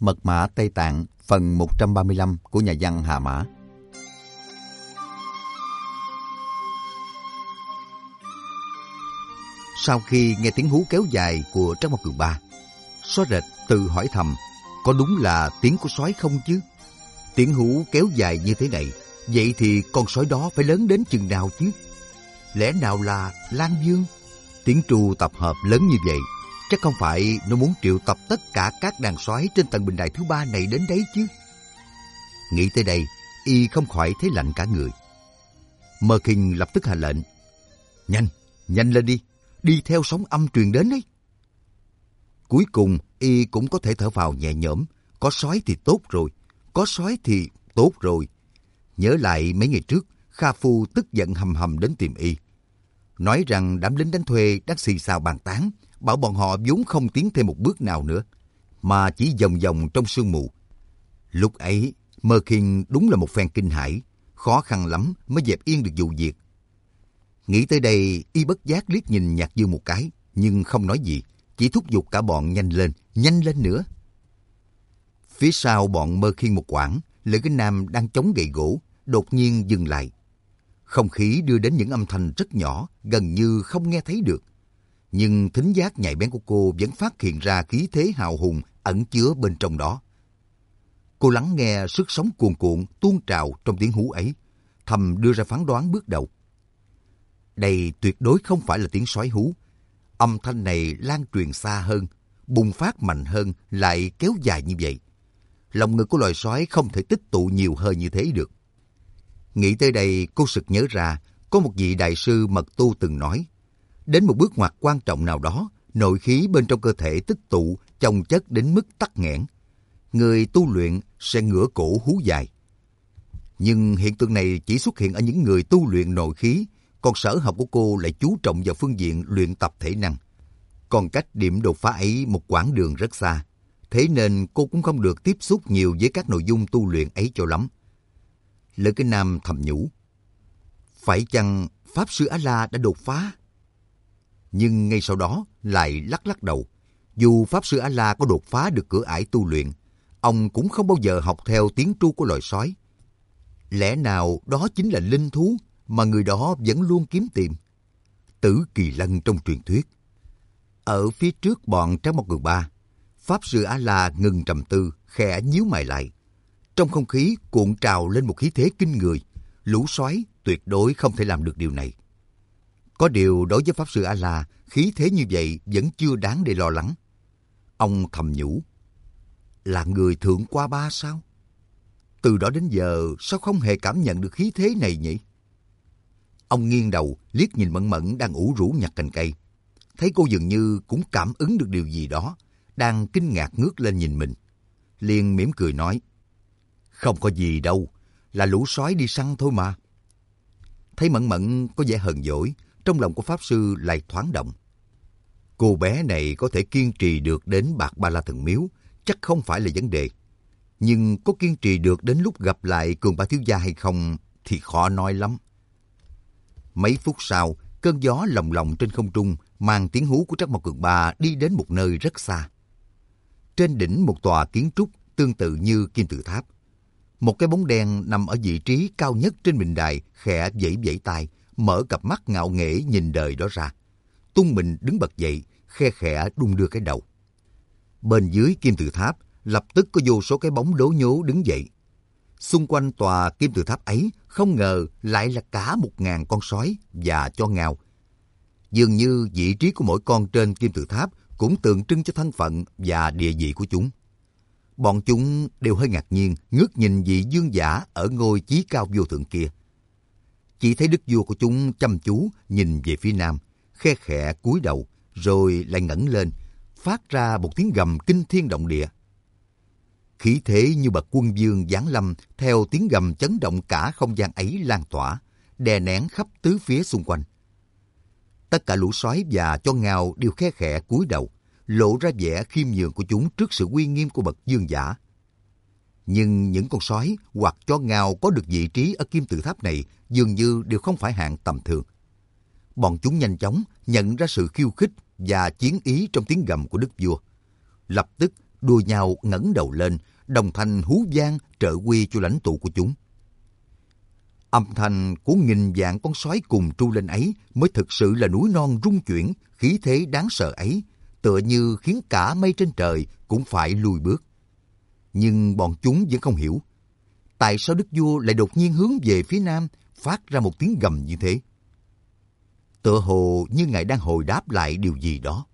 Mật mã Tây Tạng phần 135 của nhà văn Hà Mã. Sau khi nghe tiếng hú kéo dài của Trác Mộc Cường Ba, Xóa Rệt tự hỏi thầm, có đúng là tiếng của sói không chứ? Tiếng hú kéo dài như thế này, vậy thì con sói đó phải lớn đến chừng nào chứ? Lẽ nào là Lan Vương? Tiếng tru tập hợp lớn như vậy, chắc không phải nó muốn triệu tập tất cả các đàn sói trên tầng bình đài thứ 3 này đến đấy chứ? Nghĩ tới đây, y không khỏi thấy lạnh cả người. Mơ Kinh lập tức hạ lệnh, nhanh, nhanh lên đi, đi theo sóng âm truyền đến ấy. Cuối cùng, y cũng có thể thở phào nhẹ nhõm, có sói thì tốt rồi, có sói thì tốt rồi. Nhớ lại mấy ngày trước, Kha Phu tức giận hầm hầm đến tìm y, nói rằng đám lính đánh thuê đang xì xào bàn tán, bảo bọn họ vốn không tiến thêm một bước nào nữa, mà chỉ vòng vòng trong sương mù. Lúc ấy, Mơ Kinh đúng là một phen kinh hãi, khó khăn lắm mới dẹp yên được vụ việc. Nghĩ tới đây, y bất giác liếc nhìn Nhạc Dương một cái, nhưng không nói gì, chỉ thúc giục cả bọn nhanh lên nữa. Phía sau bọn Mơ Kinh một quãng, Lữ Kính Nam đang chống gậy gỗ, đột nhiên dừng lại. Không khí đưa đến những âm thanh rất nhỏ, gần như không nghe thấy được. Nhưng thính giác nhạy bén của cô vẫn phát hiện ra khí thế hào hùng ẩn chứa bên trong đó. Cô lắng nghe sức sống cuồn cuộn tuôn trào trong tiếng hú ấy, thầm đưa ra phán đoán bước đầu. Đây tuyệt đối không phải là tiếng sói hú. Âm thanh này lan truyền xa hơn, bùng phát mạnh hơn, lại kéo dài như vậy. Lòng ngực của loài sói không thể tích tụ nhiều hơi như thế được. Nghĩ tới đây, cô sực nhớ ra, có một vị đại sư mật tu từng nói, đến một bước ngoặt quan trọng nào đó, nội khí bên trong cơ thể tích tụ, chồng chất đến mức tắc nghẽn. Người tu luyện sẽ ngửa cổ hú dài. Nhưng hiện tượng này chỉ xuất hiện ở những người tu luyện nội khí, còn sở học của cô lại chú trọng vào phương diện luyện tập thể năng. Còn cách điểm đột phá ấy một quãng đường rất xa, thế nên cô cũng không được tiếp xúc nhiều với các nội dung tu luyện ấy cho lắm. Lữ Kính Nam thầm nhủ, phải chăng Pháp Sư A-la đã đột phá? Nhưng ngay sau đó lại lắc lắc đầu. Dù Pháp Sư A-la có đột phá được cửa ải tu luyện, ông cũng không bao giờ học theo tiếng tru của loài sói. Lẽ nào đó chính là linh thú mà người đó vẫn luôn kiếm tìm? Tử Kỳ Lân trong truyền thuyết. Ở phía trước bọn Trác Mộc Cường Ba, Pháp Sư A-la ngừng trầm tư, khẽ nhíu mày lại. Trong không khí cuộn trào lên một khí thế kinh người, lũ sói tuyệt đối không thể làm được điều này. Có điều đối với Pháp Sư A-la, khí thế như vậy vẫn chưa đáng để lo lắng. Ông thầm nhủ, là người thượng qua ba sao? Từ đó đến giờ sao không hề cảm nhận được khí thế này nhỉ? Ông nghiêng đầu liếc nhìn Mẫn Mẫn đang ủ rũ nhặt cành cây. Thấy cô dường như cũng cảm ứng được điều gì đó, đang kinh ngạc ngước lên nhìn mình. Liền mỉm cười nói, không có gì đâu, là lũ sói đi săn thôi mà. Thấy Mẫn Mẫn có vẻ hờn dỗi, trong lòng của Pháp Sư lại thoáng động. Cô bé này có thể kiên trì được đến Bạc Ba La Thần Miếu, chắc không phải là vấn đề. Nhưng có kiên trì được đến lúc gặp lại Cường Ba Thiếu Gia hay không thì khó nói lắm. Mấy phút sau, cơn gió lồng lộng trên không trung mang tiếng hú của Trác Mộc Cường Ba đi đến một nơi rất xa. Trên đỉnh một tòa kiến trúc tương tự như kim tự tháp, một cái bóng đen nằm ở vị trí cao nhất trên bình đài khẽ vẫy vẫy tay, mở cặp mắt ngạo nghễ nhìn đời đó ra. Tung mình đứng bật dậy, khe khẽ đung đưa cái đầu. Bên dưới kim tự tháp lập tức có vô số cái bóng đố nhố đứng dậy. Xung quanh tòa kim tự tháp ấy không ngờ lại là cả 1000 con sói và chó ngao. Dường như vị trí của mỗi con trên kim tự tháp cũng tượng trưng cho thân phận và địa vị của chúng. Bọn chúng đều hơi ngạc nhiên ngước nhìn vị vương giả ở ngôi chí cao vô thượng kia. Chỉ thấy đức vua của chúng chăm chú nhìn về phía nam, khe khẽ cúi đầu, rồi lại ngẩng lên, phát ra một tiếng gầm kinh thiên động địa. Khí thế như bậc quân vương giáng lâm theo tiếng gầm chấn động cả không gian ấy lan tỏa, đè nén khắp tứ phía xung quanh. Tất cả lũ sói và chó ngao đều khe khẽ cúi đầu, lộ ra vẻ khiêm nhường của chúng trước sự uy nghiêm của bậc vương giả. Nhưng những con sói hoặc chó ngao có được vị trí ở kim tự tháp này dường như đều không phải hạng tầm thường. Bọn chúng nhanh chóng nhận ra sự khiêu khích và chiến ý trong tiếng gầm của đức vua. Lập tức đua nhau ngẩng đầu lên, đồng thanh hú vang trợ quy cho lãnh tụ của chúng. Âm thanh của nghìn vạn con sói cùng tru lên ấy mới thực sự là núi non rung chuyển, khí thế đáng sợ ấy, tựa như khiến cả mây trên trời cũng phải lùi bước. Nhưng bọn chúng vẫn không hiểu, tại sao đức vua lại đột nhiên hướng về phía nam, phát ra một tiếng gầm như thế. Tựa hồ như ngài đang hồi đáp lại điều gì đó.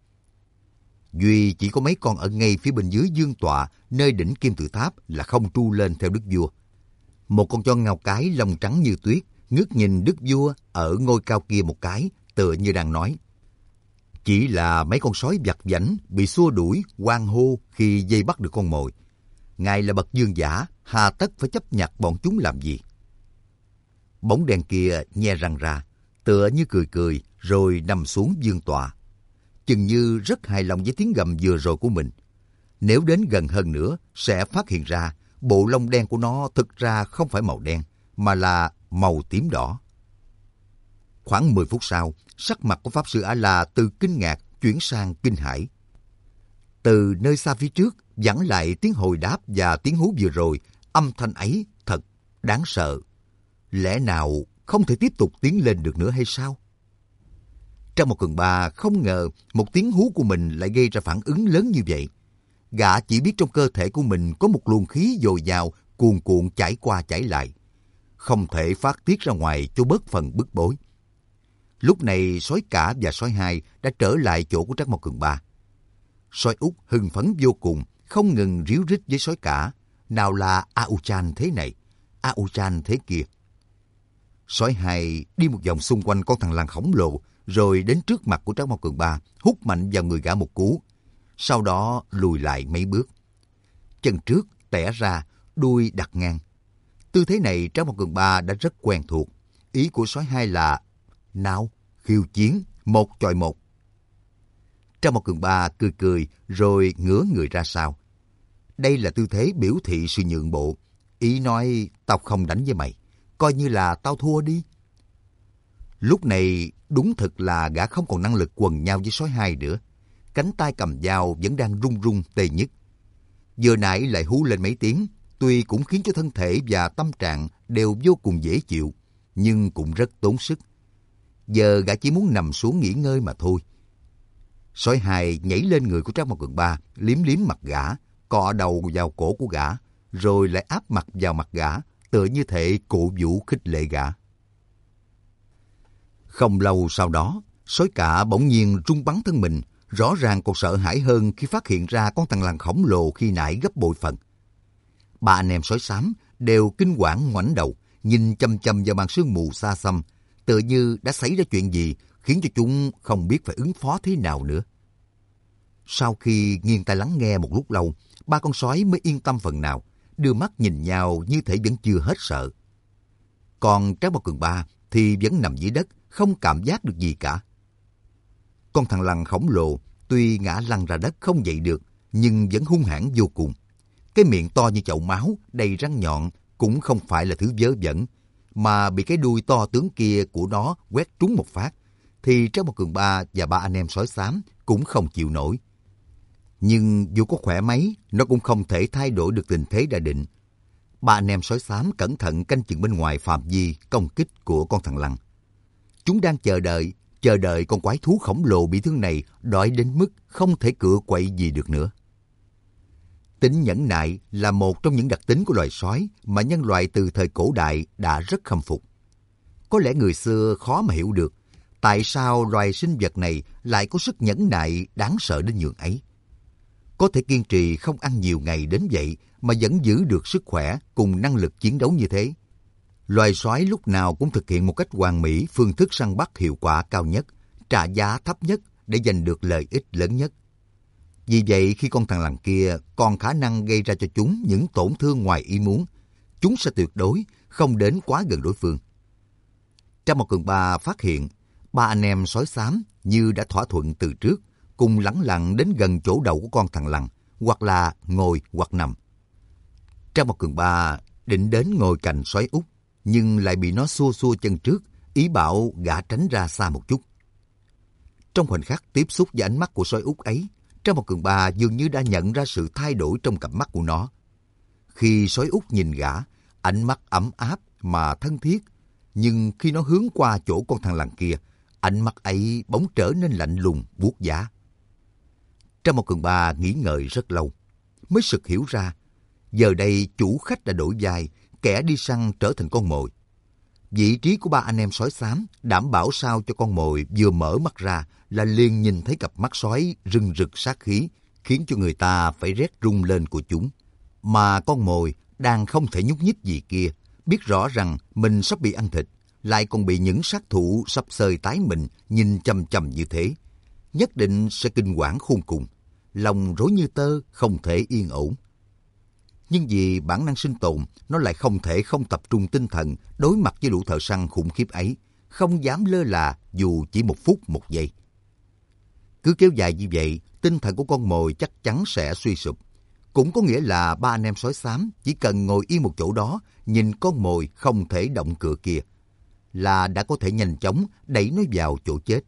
Duy chỉ có mấy con ở ngay phía bên dưới dương tọa, nơi đỉnh kim tự tháp là không tru lên theo đức vua. Một con chó ngao cái lông trắng như tuyết, ngước nhìn đức vua ở ngôi cao kia một cái, tựa như đang nói. Chỉ là mấy con sói vặt vãnh bị xua đuổi, hoan hô khi dây bắt được con mồi. Ngài là bậc vương giả, hà tất phải chấp nhặt bọn chúng làm gì? Bóng đen kia nhe răng ra, tựa như cười cười, rồi nằm xuống vương tọa. Chừng như rất hài lòng với tiếng gầm vừa rồi của mình. Nếu đến gần hơn nữa, sẽ phát hiện ra bộ lông đen của nó thực ra không phải màu đen, mà là màu tím đỏ. Khoảng 10 phút sau, sắc mặt của Pháp Sư A-la từ kinh ngạc chuyển sang kinh hãi. Từ nơi xa phía trước, vẳng lại tiếng hồi đáp và tiếng hú vừa rồi, âm thanh ấy thật đáng sợ. Lẽ nào không thể tiếp tục tiến lên được nữa hay sao? Trong một Cường Ba không ngờ một tiếng hú của mình lại gây ra phản ứng lớn như vậy. Gã chỉ biết trong cơ thể của mình có một luồng khí dồi dào, cuồn cuộn chảy qua chảy lại. Không thể phát tiết ra ngoài cho bớt phần bức bối. Lúc này sói cả và sói hai đã trở lại chỗ của Trắc Mộc Cường Ba. Sói út hưng phấn vô cùng, không ngừng ríu rít với sói cả. Nào là A-u-chan thế này, A-u-chan thế kia. Sói hai đi một vòng xung quanh con thằn lằn khổng lồ, rồi đến trước mặt của Trắc Mộc Cường Ba, hút mạnh vào người gã một cú. Sau đó lùi lại mấy bước. Chân trước tẻ ra, đuôi đặt ngang. Tư thế này Trắc Mộc Cường Ba đã rất quen thuộc. Ý của sói hai là nào, khiêu chiến, một chọi một. Trắc Mộc Cường Ba cười cười rồi ngửa người ra sau. Đây là tư thế biểu thị sự nhượng bộ. Ý nói tao không đánh với mày, coi như là tao thua đi. Lúc này đúng thực là gã không còn năng lực quần nhau với sói hai nữa. Cánh tay cầm dao vẫn đang run run tê nhức. Vừa nãy lại hú lên mấy tiếng, tuy cũng khiến cho thân thể và tâm trạng đều vô cùng dễ chịu, nhưng cũng rất tốn sức. Giờ gã chỉ muốn nằm xuống nghỉ ngơi mà thôi. Sói hai nhảy lên người của Trác Mộc Cường Ba, liếm liếm mặt gã, cọ đầu vào cổ của gã, rồi lại áp mặt vào mặt gã, tựa như thể cổ vũ khích lệ gã. Không lâu sau đó, sói cả bỗng nhiên rung bắn thân mình, rõ ràng còn sợ hãi hơn khi phát hiện ra con thằn lằn khổng lồ khi nãy gấp bội phần. Ba anh em sói xám đều kinh hoàng ngoảnh đầu, nhìn chăm chăm vào màn sương mù xa xăm, tựa như đã xảy ra chuyện gì khiến cho chúng không biết phải ứng phó thế nào nữa. Sau khi nghiêng tai lắng nghe một lúc lâu, ba con sói mới yên tâm phần nào, đưa mắt nhìn nhau như thể vẫn chưa hết sợ. Còn Trác Mộc Cường Ba thì vẫn nằm dưới đất, không cảm giác được gì cả. Con thằn lằn khổng lồ tuy ngã lăn ra đất không dậy được, nhưng vẫn hung hãn vô cùng. Cái miệng to như chậu máu, đầy răng nhọn cũng không phải là thứ vớ vẩn, mà bị cái đuôi to tướng kia của nó quét trúng một phát, thì Trác Mộc Cường Ba và ba anh em sói xám cũng không chịu nổi. Nhưng dù có khỏe mấy, nó cũng không thể thay đổi được tình thế đã định. Ba anh em sói xám cẩn thận canh chừng bên ngoài phạm vi công kích của con thằn lằn. Chúng đang chờ đợi con quái thú khổng lồ bị thương này đói đến mức không thể cựa quậy gì được nữa. Tính nhẫn nại là một trong những đặc tính của loài sói mà nhân loại từ thời cổ đại đã rất khâm phục. Có lẽ người xưa khó mà hiểu được tại sao loài sinh vật này lại có sức nhẫn nại đáng sợ đến nhường ấy. Có thể kiên trì không ăn nhiều ngày đến vậy mà vẫn giữ được sức khỏe cùng năng lực chiến đấu như thế. Loài sói lúc nào cũng thực hiện một cách hoàn mỹ phương thức săn bắt hiệu quả cao nhất, trả giá thấp nhất để giành được lợi ích lớn nhất. Vì vậy khi con thằn lằn kia còn khả năng gây ra cho chúng những tổn thương ngoài ý muốn, chúng sẽ tuyệt đối không đến quá gần đối phương. Trác Mộc Cường Ba phát hiện ba anh em sói xám như đã thỏa thuận từ trước, cùng lẳng lặng đến gần chỗ đầu của con thằn lằn, hoặc là ngồi hoặc nằm. Trác Mộc Cường Ba định đến ngồi cạnh sói út, nhưng lại bị nó xua xua chân trước, ý bảo gã tránh ra xa một chút. Trong khoảnh khắc tiếp xúc với ánh mắt của sói út ấy, Trang một Cường Ba dường như đã nhận ra sự thay đổi trong cặp mắt của nó. Khi sói út nhìn gã, ánh mắt ấm áp mà thân thiết. Nhưng khi nó hướng qua chỗ con thằn lằn kia, ánh mắt ấy bỗng trở nên lạnh lùng, buốt giá. Trang một Cường Ba nghĩ ngợi rất lâu, mới sực hiểu ra. Giờ đây chủ khách đã đổi vai, kẻ đi săn trở thành con mồi. Vị trí của ba anh em sói xám đảm bảo sao cho con mồi vừa mở mắt ra là liền nhìn thấy cặp mắt sói rừng rực sát khí, khiến cho người ta phải rét run lên của chúng. Mà con mồi đang không thể nhúc nhích gì kia, biết rõ rằng mình sắp bị ăn thịt, lại còn bị những sát thủ sắp xơi tái mình nhìn chằm chằm như thế. Nhất định sẽ kinh quản khôn cùng, lòng rối như tơ, không thể yên ổn. Nhưng vì bản năng sinh tồn, nó lại không thể không tập trung tinh thần đối mặt với lũ thợ săn khủng khiếp ấy, không dám lơ là dù chỉ 1 phút 1 giây. Cứ kéo dài như vậy, tinh thần của con mồi chắc chắn sẽ suy sụp. Cũng có nghĩa là ba anh em sói xám chỉ cần ngồi yên một chỗ đó, nhìn con mồi không thể động cựa kia, là đã có thể nhanh chóng đẩy nó vào chỗ chết.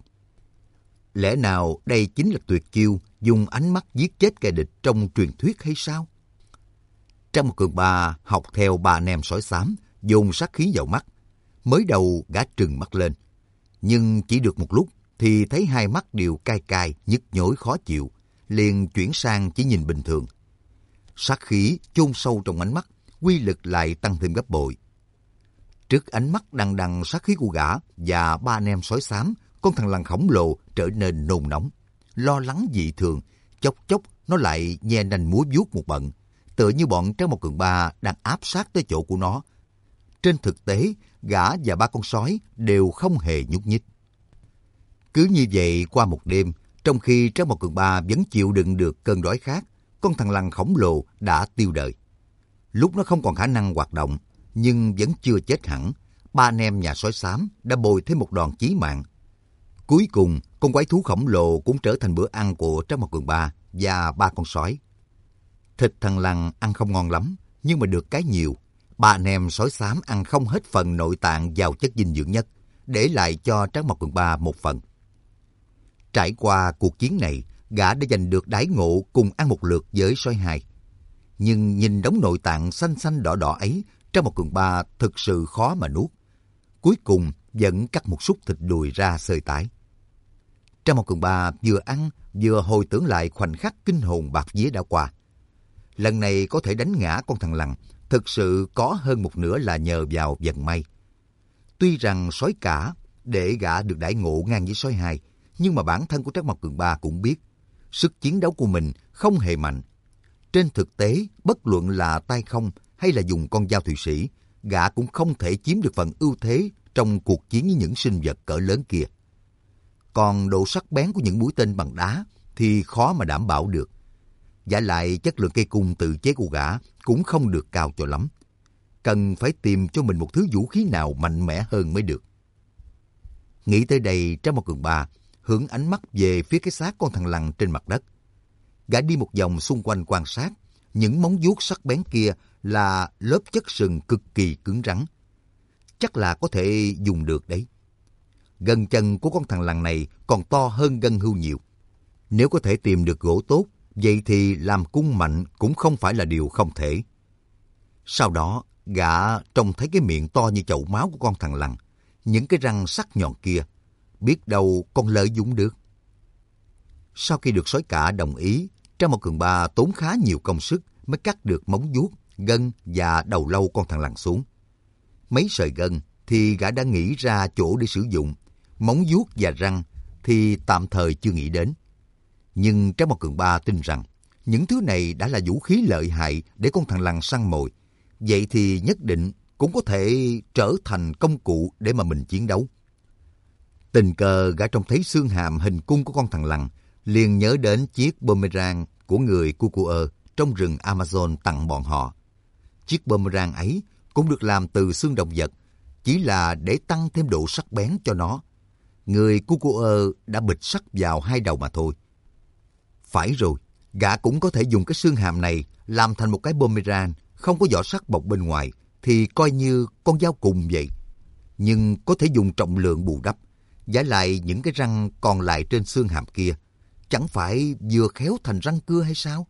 Lẽ nào đây chính là tuyệt chiêu dùng ánh mắt giết chết kẻ địch trong truyền thuyết hay sao? Trang một Cường Ba học theo ba anh em sói xám, dồn sát khí vào mắt. Mới đầu gã trừng mắt lên, nhưng chỉ được một lúc thì thấy hai mắt đều cay cay, nhức nhối khó chịu, liền chuyển sang chỉ nhìn bình thường. Sát khí chôn sâu trong ánh mắt, uy lực lại tăng thêm gấp bội. Trước ánh mắt đằng đằng sát khí của gã và ba anh em sói xám, con thằn lằn khổng lồ trở nên nôn nóng, lo lắng dị thường, chốc chốc nó lại nhe nanh múa vuốt một bận, tựa như bọn Trang một Cường Ba đang áp sát tới chỗ của nó. Trên thực tế, gã và ba con sói đều không hề nhúc nhích. Cứ như vậy qua một đêm, trong khi Trang một Cường Ba vẫn chịu đựng được cơn đói khát, con thằn lằn khổng lồ đã tiêu đời. Lúc nó không còn khả năng hoạt động, nhưng vẫn chưa chết hẳn, ba anh em nhà sói xám đã bồi thêm một đòn chí mạng. Cuối cùng, con quái thú khổng lồ cũng trở thành bữa ăn của Trang một Cường Ba và ba con sói. Thịt thằn lằn ăn không ngon lắm, nhưng mà được cái nhiều. Ba anh em sói xám ăn không hết phần nội tạng giàu chất dinh dưỡng nhất, để lại cho Trang một Cường Ba một phần. Trải qua cuộc chiến này, gã đã giành được đãi ngộ cùng ăn một lượt với sói hai. Nhưng nhìn đống nội tạng xanh xanh đỏ đỏ ấy, Trang một Cường Ba thực sự khó mà nuốt. Cuối cùng vẫn cắt một xúc thịt đùi ra xơi tái. Trang một Cường Ba vừa ăn vừa hồi tưởng lại khoảnh khắc kinh hồn bạt vía đã qua. Lần này có thể đánh ngã con thằn lằn, thực sự có hơn một nửa là nhờ vào vận may. Tuy rằng sói cả để gã được đãi ngộ ngang với sói hai, nhưng mà bản thân của Trang một Cường Ba cũng biết sức chiến đấu của mình không hề mạnh. Trên thực tế, bất luận là tay không hay là dùng con dao Thụy Sĩ, gã cũng không thể chiếm được phần ưu thế trong cuộc chiến với những sinh vật cỡ lớn kia. Còn độ sắc bén của những mũi tên bằng đá thì khó mà đảm bảo được. Vả lại chất lượng cây cung tự chế của gã cũng không được cao cho lắm. Cần phải tìm cho mình một thứ vũ khí nào mạnh mẽ hơn mới được. Nghĩ tới đây, Trang một Cường Ba hướng ánh mắt về phía cái xác con thằn lằn trên mặt đất. Gã đi một vòng xung quanh quan sát, những móng vuốt sắc bén kia là lớp chất sừng cực kỳ cứng rắn. Chắc là có thể dùng được đấy. Gân chân của con thằn lằn này còn to hơn gân hươu nhiều. Nếu có thể tìm được gỗ tốt, vậy thì làm cung mạnh cũng không phải là điều không thể. Sau đó, gã trông thấy cái miệng to như chậu máu của con thằn lằn, những cái răng sắc nhọn kia, biết đâu còn lợi dụng được. Sau khi được sói cả đồng ý, Trang một Cường Ba tốn khá nhiều công sức mới cắt được móng vuốt, gân và đầu lâu con thằn lằn xuống. Mấy sợi gân thì gã đã nghĩ ra chỗ để sử dụng, móng vuốt và răng thì tạm thời chưa nghĩ đến. Nhưng Trang một Cường Ba tin rằng những thứ này đã là vũ khí lợi hại để con thằn lằn săn mồi, vậy thì nhất định cũng có thể trở thành công cụ để mà mình chiến đấu. Tình cờ gã trông thấy xương hàm hình cung của con thằn lằn, liền nhớ đến chiếc boomerang của người Cucuơ trong rừng Amazon tặng bọn họ. Chiếc boomerang ấy cũng được làm từ xương động vật, chỉ là để tăng thêm độ sắc bén cho nó. Người Cucuơ đã bịch sắt vào hai đầu mà thôi. Phải rồi, gã cũng có thể dùng cái xương hàm này làm thành một cái boomerang không có vỏ sắt bọc bên ngoài, thì coi như con dao cùng vậy. Nhưng có thể dùng trọng lượng bù đắp, vả lại những cái răng còn lại trên xương hàm kia, chẳng phải vừa khéo thành răng cưa hay sao?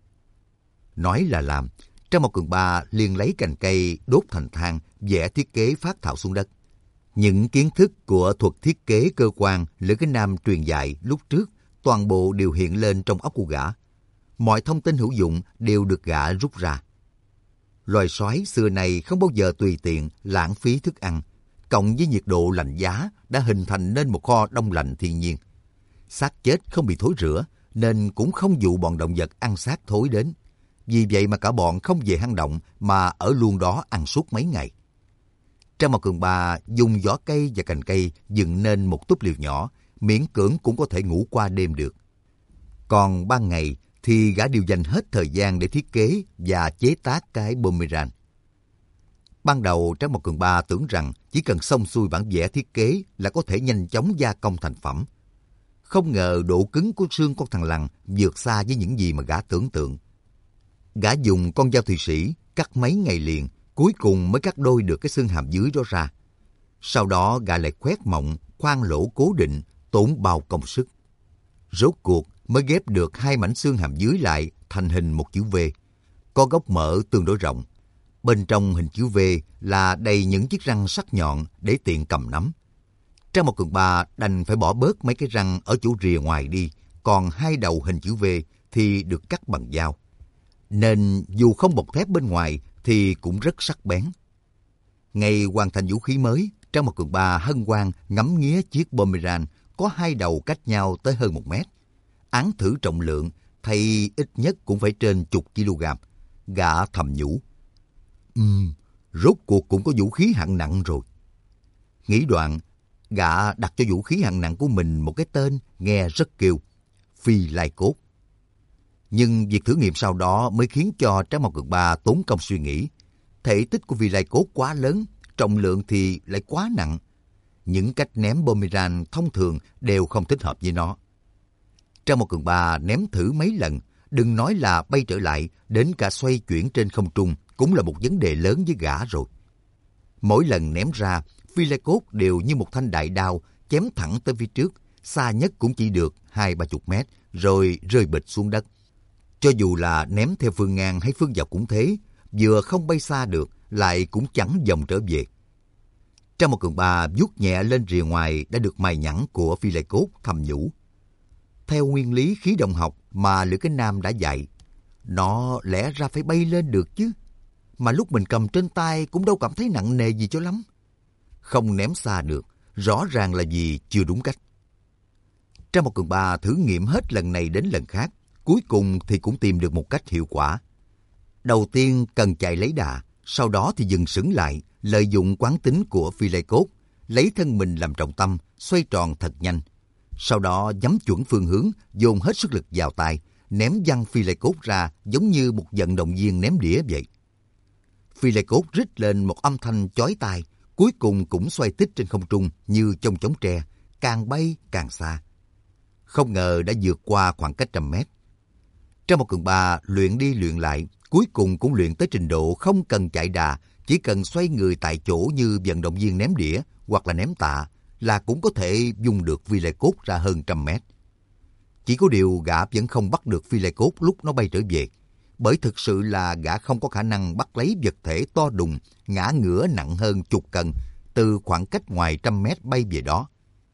Nói là làm, Trang Mao Cường Ba liền lấy cành cây đốt thành than, vẽ thiết kế phác thảo xuống đất. Những kiến thức của thuật thiết kế cơ quan Lữ Cái Nam truyền dạy lúc trước toàn bộ đều hiện lên trong óc của gã. Mọi thông tin hữu dụng đều được gã rút ra. Loài sói xưa này không bao giờ tùy tiện lãng phí thức ăn, cộng với nhiệt độ lạnh giá đã hình thành nên một kho đông lạnh thiên nhiên. Xác chết không bị thối rữa nên cũng không dụ bọn động vật ăn xác thối đến. Vì vậy mà cả bọn không về hang động mà ở luôn đó ăn suốt mấy ngày. Trang Mao Cường Ba dùng vỏ cây và cành cây dựng nên một túp liều nhỏ, miễn cưỡng cũng có thể ngủ qua đêm được. Còn ban ngày thì gã đều dành hết thời gian để thiết kế và chế tác cái boomerang. Ban đầu Trang Mao Cường Ba tưởng rằng chỉ cần xong xuôi bản vẽ thiết kế là có thể nhanh chóng gia công thành phẩm. Không ngờ độ cứng của xương con thằn lằn vượt xa với những gì mà gã tưởng tượng. Gã dùng con dao Thụy Sĩ cắt mấy ngày liền, cuối cùng mới cắt đôi được cái xương hàm dưới đó ra. Sau đó gã lại khoét mộng, khoan lỗ cố định, tốn bao công sức. Rốt cuộc mới ghép được hai mảnh xương hàm dưới lại thành hình một chữ V. Có gốc mỡ tương đối rộng. Bên trong hình chữ V là đầy những chiếc răng sắc nhọn để tiện cầm nắm. Trang Mao Cường Ba đành phải bỏ bớt mấy cái răng ở chỗ rìa ngoài đi, còn hai đầu hình chữ V thì được cắt bằng dao. Nên dù không bọc thép bên ngoài thì cũng rất sắc bén. Ngày hoàn thành vũ khí mới, Trang Mao Cường Ba hân hoan ngắm nghía chiếc boomerang có hai đầu cách nhau tới hơn 1 mét. Án thử trọng lượng thì ít nhất cũng phải trên chục kg. Gã thầm nhủ. Rốt cuộc cũng có vũ khí hạng nặng rồi. Nghĩ đoạn, gã đặt cho vũ khí hạng nặng của mình một cái tên nghe rất kêu, Phi Lai Cốt. Nhưng việc thử nghiệm sau đó mới khiến cho Trang Mao Cường Ba tốn công suy nghĩ. Thể tích của Phi Lai Cốt quá lớn, trọng lượng thì lại quá nặng. Những cách ném boomerang thông thường đều không thích hợp với nó. Trang Mao Cường Ba ném thử mấy lần, đừng nói là bay trở lại, đến cả xoay chuyển trên không trung cũng là một vấn đề lớn với gã rồi. Mỗi lần ném ra, Phi Lai Cốt đều như một thanh đại đao chém thẳng tới phía trước, xa nhất cũng chỉ được 20-30 mét, rồi rơi bịch xuống đất. Cho dù là ném theo phương ngang hay phương dọc cũng thế, vừa không bay xa được, lại cũng chẳng vòng trở về. Trang Mao Cường Ba vuốt nhẹ lên rìa ngoài đã được mài nhẵn của Phi Lai Cốt, thầm nhủ. Theo nguyên lý khí động học mà Lữ Cái Nam đã dạy, nó lẽ ra phải bay lên được chứ. Mà lúc mình cầm trên tay cũng đâu cảm thấy nặng nề gì cho lắm. Không ném xa được, rõ ràng là vì chưa đúng cách. Trang Mao Cường Ba thử nghiệm hết lần này đến lần khác, cuối cùng thì cũng tìm được một cách hiệu quả. Đầu tiên cần chạy lấy đà, sau đó thì dừng sững lại, lợi dụng quán tính của Phi Lai Cốt, lấy thân mình làm trọng tâm, xoay tròn thật nhanh. Sau đó nhắm chuẩn phương hướng, dồn hết sức lực vào tay, ném văng Phi Lai Cốt ra giống như một vận động viên ném đĩa vậy. Phi Lai Cốt rít lên một âm thanh chói tai, cuối cùng cũng xoay tít trên không trung như chông chóng tre, càng bay càng xa. Không ngờ đã vượt qua khoảng cách 100 mét. Trang Mao Cường Ba luyện đi luyện lại, cuối cùng cũng luyện tới trình độ không cần chạy đà, chỉ cần xoay người tại chỗ như vận động viên ném đĩa hoặc là ném tạ là cũng có thể dùng được Phi Lai Cốt ra hơn 100 mét. Chỉ có điều gã vẫn không bắt được Phi Lai Cốt lúc nó bay trở về, bởi thực sự là gã không có khả năng bắt lấy vật thể to đùng, ngã ngửa nặng hơn chục cân từ khoảng cách ngoài 100 mét bay về đó.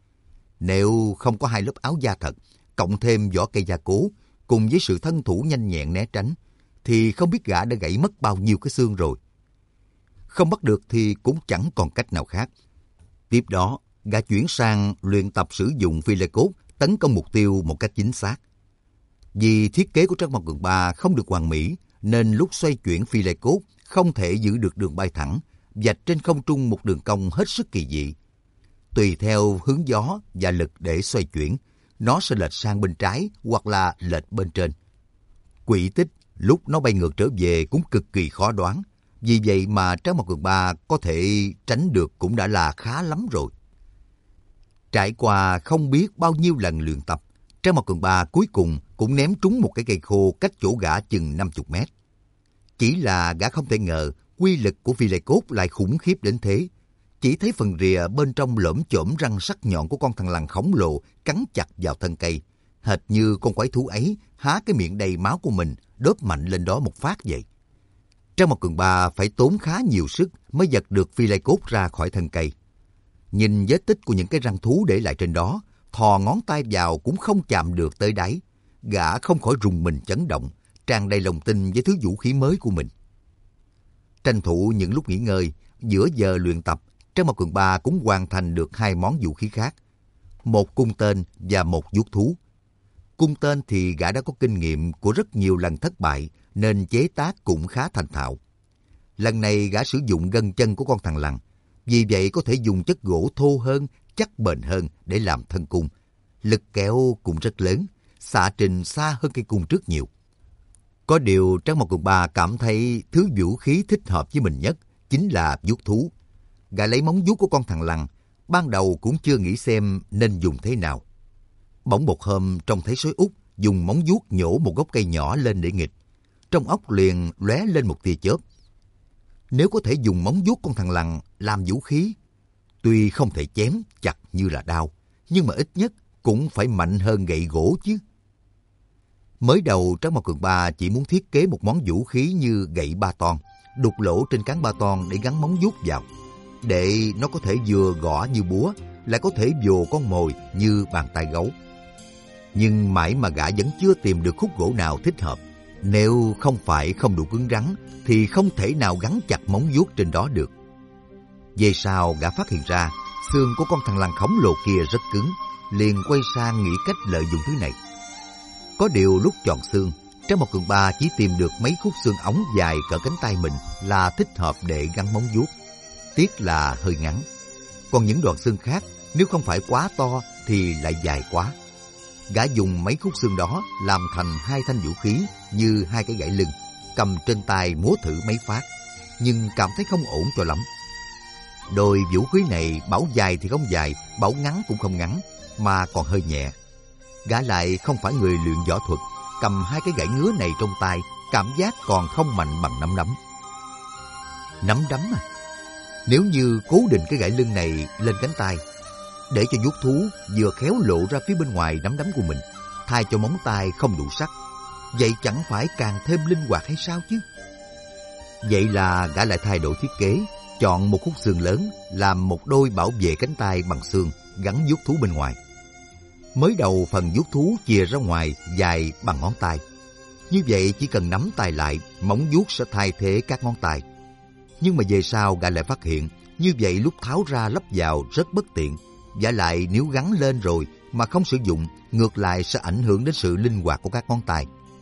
Nếu không có hai lớp áo da thật, cộng thêm vỏ cây gia cố, cùng với sự thân thủ nhanh nhẹn né tránh, thì không biết gã đã gãy mất bao nhiêu cái xương rồi. Không bắt được thì cũng chẳng còn cách nào khác. Tiếp đó, gã chuyển sang luyện tập sử dụng Phi Lai Cốt tấn công mục tiêu một cách chính xác. Vì thiết kế của Trang Mao Cường Ba không được hoàn mỹ, nên lúc xoay chuyển Phi Lai Cốt không thể giữ được đường bay thẳng, vạch trên không trung một đường cong hết sức kỳ dị. Tùy theo hướng gió và lực để xoay chuyển, nó sẽ lệch sang bên trái hoặc là lệch bên trên. Quỹ tích lúc nó bay ngược trở về cũng cực kỳ khó đoán. Vì vậy mà Trang Mao Cường Ba có thể tránh được cũng đã là khá lắm rồi. Trải qua không biết bao nhiêu lần luyện tập, Trang Mao Cường Ba cuối cùng cũng ném trúng một cái cây khô cách chỗ gã chừng 50 mét. Chỉ là gã không thể ngờ quy lực của Phi Lai Cốt lại khủng khiếp đến thế. Chỉ thấy phần rìa bên trong lởm chởm răng sắc nhọn của con thằn lằn khổng lồ cắn chặt vào thân cây, hệt như con quái thú ấy há cái miệng đầy máu của mình đớp mạnh lên đó một phát vậy. Trang Mộc Cường Ba phải tốn khá nhiều sức mới giật được phi lai cốt ra khỏi thân cây. Nhìn vết tích của những cái răng thú để lại trên đó, thò ngón tay vào cũng không chạm được tới đáy. Gã không khỏi rùng mình chấn động, tràn đầy lòng tin với thứ vũ khí mới của mình. Tranh thủ những lúc nghỉ ngơi, giữa giờ luyện tập, Trang Mộc Cường Ba cũng hoàn thành được 2 món vũ khí khác. Một cung tên và một vuốt thú. Cung tên thì gã đã có kinh nghiệm của rất nhiều lần thất bại nên chế tác cũng khá thành thạo. Lần này gã sử dụng gân chân của con thằn lằn, vì vậy có thể dùng chất gỗ thô hơn, chắc bền hơn để làm thân cung. Lực kéo cũng rất lớn, xạ trình xa hơn cây cung trước nhiều. Có điều Trang Mộc Cường Ba cảm thấy thứ vũ khí thích hợp với mình nhất chính là vuốt thú. Gã lấy móng vuốt của con thằn lằn, ban đầu cũng chưa nghĩ xem nên dùng thế nào. Bỗng một hôm trông thấy sói út dùng móng vuốt nhổ một gốc cây nhỏ lên để nghịch. Trong óc liền lóe lên một tia chớp. Nếu có thể dùng móng vuốt con thằn lằn làm vũ khí, tuy không thể chém chặt như là đao, nhưng mà ít nhất cũng phải mạnh hơn gậy gỗ chứ. Mới đầu Trang Mộc Cường Ba chỉ muốn thiết kế một món vũ khí như gậy ba ton, đục lỗ trên cán ba ton để gắn móng vuốt vào, để nó có thể vừa gõ như búa, lại có thể vồ con mồi như bàn tay gấu. Nhưng mãi mà gã vẫn chưa tìm được khúc gỗ nào thích hợp. Nếu không phải không đủ cứng rắn, thì không thể nào gắn chặt móng vuốt trên đó được. Về sau gã phát hiện ra, xương của con thằn lằn khổng lồ kia rất cứng, liền quay sang nghĩ cách lợi dụng thứ này. Có điều lúc chọn xương, Trang Mộc Cường Ba chỉ tìm được mấy khúc xương ống dài cỡ cánh tay mình là thích hợp để gắn móng vuốt. Tiếc là hơi ngắn. Còn những đoạn xương khác, nếu không phải quá to thì lại dài quá. Gã dùng mấy khúc xương đó làm thành 2 thanh vũ khí như 2 cái gãy lưng, cầm trên tay múa thử mấy phát, nhưng cảm thấy không ổn cho lắm. Đôi vũ khí này bảo dài thì không dài, bảo ngắn cũng không ngắn, mà còn hơi nhẹ. Gã lại không phải người luyện võ thuật, cầm 2 cái gãy ngứa này trong tay, cảm giác còn không mạnh bằng nắm đấm. Nắm đấm à? Nếu như cố định cái gãy lưng này lên cánh tay, để cho vuốt thú vừa khéo lộ ra phía bên ngoài nắm đấm của mình, thay cho móng tay không đủ sắc, vậy chẳng phải càng thêm linh hoạt hay sao chứ? Vậy là gã lại thay đổi thiết kế, chọn một khúc xương lớn làm một đôi bảo vệ cánh tay bằng xương gắn vuốt thú bên ngoài. Mới đầu phần vuốt thú chìa ra ngoài dài bằng ngón tay. Như vậy chỉ cần nắm tay lại, móng vuốt sẽ thay thế các ngón tay. Nhưng mà về sau gã lại phát hiện, như vậy lúc tháo ra lắp vào rất bất tiện. Vả lại nếu gắn lên rồi mà không sử dụng, ngược lại sẽ ảnh hưởng đến sự linh hoạt của các ngón tay.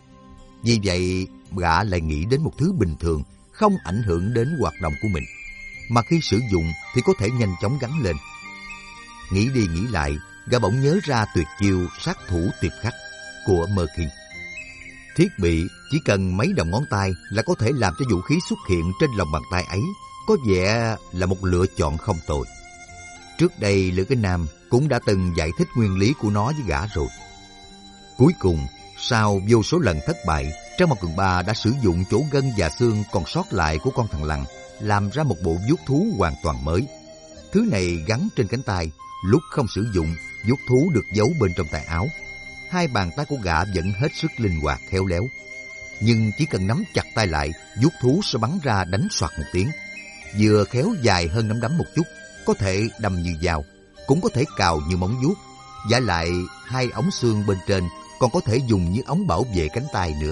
Vì vậy, gã lại nghĩ đến một thứ bình thường, không ảnh hưởng đến hoạt động của mình, mà khi sử dụng thì có thể nhanh chóng gắn lên. Nghĩ đi nghĩ lại, gã bỗng nhớ ra tuyệt chiêu sát thủ tuyệt khắc của Merkin. Thiết bị chỉ cần mấy đầu ngón tay là có thể làm cho vũ khí xuất hiện trên lòng bàn tay ấy, có vẻ là một lựa chọn không tồi. Trước đây Lữ Cái Nam cũng đã từng giải thích nguyên lý của nó với gã rồi. Cuối cùng, sau vô số lần thất bại, Trang Mộc Cường Ba đã sử dụng chỗ gân và xương còn sót lại của con thằn lằn, làm ra một bộ vuốt thú hoàn toàn mới. Thứ này gắn trên cánh tay, lúc không sử dụng, vuốt thú được giấu bên trong tay áo. 2 bàn tay của gã vẫn hết sức linh hoạt khéo léo. Nhưng chỉ cần nắm chặt tay lại, vuốt thú sẽ bắn ra đánh soạt một tiếng. Vừa khéo dài hơn nắm đấm một chút, có thể đâm như dao, cũng có thể cào như móng vuốt. Vả lại 2 ống xương bên trên còn có thể dùng như ống bảo vệ cánh tay nữa.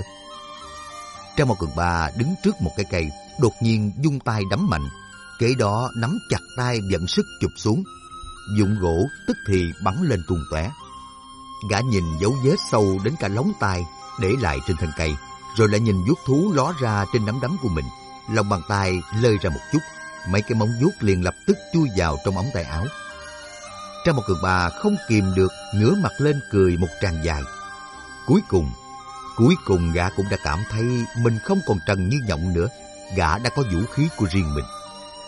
Trang Mộc Cường Ba đứng trước một cái cây, đột nhiên vung tay đấm mạnh, kế đó nắm chặt tay vận sức chụp xuống. Dụng gỗ tức thì bắn lên tung tóe. Gã nhìn dấu vết sâu đến cả lóng tay để lại trên thân cây, rồi lại nhìn vuốt thú ló ra trên nắm đấm của mình. Lòng bàn tay lơi ra một chút, mấy cái móng vuốt liền lập tức chui vào trong ống tay áo. Trang Mộc Cường Ba không kìm được ngửa mặt lên cười một tràng dài. Cuối cùng gã cũng đã cảm thấy mình không còn trần như nhộng nữa. Gã đã có vũ khí của riêng mình.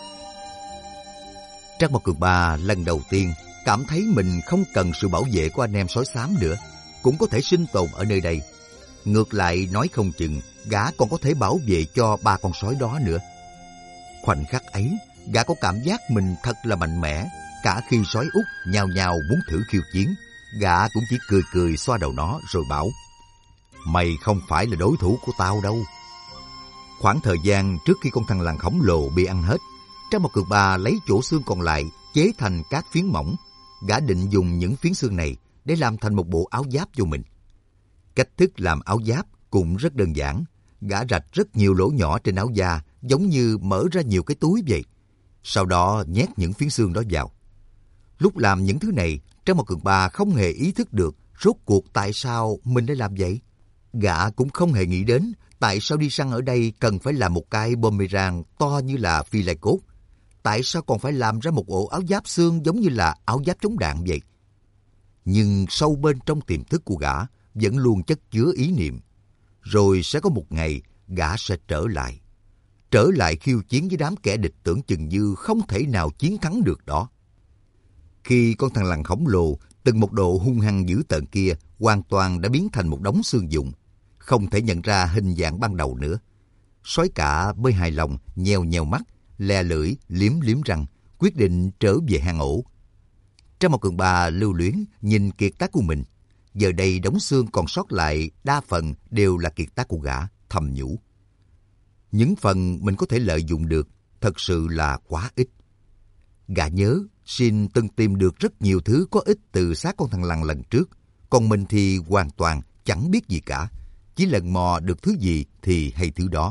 Trang Mộc Cường Ba lần đầu tiên cảm thấy mình không cần sự bảo vệ của anh em sói xám nữa, cũng có thể sinh tồn ở nơi đây. Ngược lại nói không chừng gã còn có thể bảo vệ cho 3 con sói đó nữa. Khoảnh khắc ấy, gã có cảm giác mình thật là mạnh mẽ, cả khi sói út nhào nhào muốn thử khiêu chiến, Gã cũng chỉ cười cười xoa đầu nó rồi bảo, mày không phải là đối thủ của tao đâu. Khoảng thời gian trước khi con thằn lằn khổng lồ bị ăn hết, Trang Một Cường Ba lấy chỗ xương còn lại chế thành các phiến mỏng. Gã định dùng những phiến xương này để làm thành một bộ áo giáp cho mình. Cách thức làm áo giáp cũng rất đơn giản. Gã rạch rất nhiều lỗ nhỏ trên áo da, giống như mở ra nhiều cái túi vậy. Sau đó nhét những phiến xương đó vào. Lúc làm những thứ này, Trang Một Cường Ba không hề ý thức được rốt cuộc tại sao mình đã làm vậy. Gã cũng không hề nghĩ đến tại sao đi săn ở đây cần phải làm một cái boomerang to như là phi lai cốt. Tại sao còn phải làm ra một ổ áo giáp xương giống như là áo giáp chống đạn vậy? Nhưng sâu bên trong tiềm thức của gã vẫn luôn chất chứa ý niệm. Rồi sẽ có một ngày gã sẽ trở lại. Trở lại khiêu chiến với đám kẻ địch tưởng chừng như không thể nào chiến thắng được đó. Khi con thằn lằn khổng lồ từng một độ hung hăng dữ tợn kia hoàn toàn đã biến thành một đống xương vụn, không thể nhận ra hình dạng ban đầu nữa. Sói cả mới hài lòng, nheo nheo mắt, le lưỡi, liếm liếm răng, quyết định trở về hang ổ. Trang Một Cường Ba lưu luyến nhìn kiệt tác của mình. Giờ đây đống xương còn sót lại đa phần đều là kiệt tác của gã, thầm nhủ. Những phần mình có thể lợi dụng được thật sự là quá ít. Gã nhớ Shin từng tìm được rất nhiều thứ có ích từ xác con thằn lằn lần trước, còn mình thì hoàn toàn chẳng biết gì cả, chỉ lần mò được thứ gì thì hay thứ đó.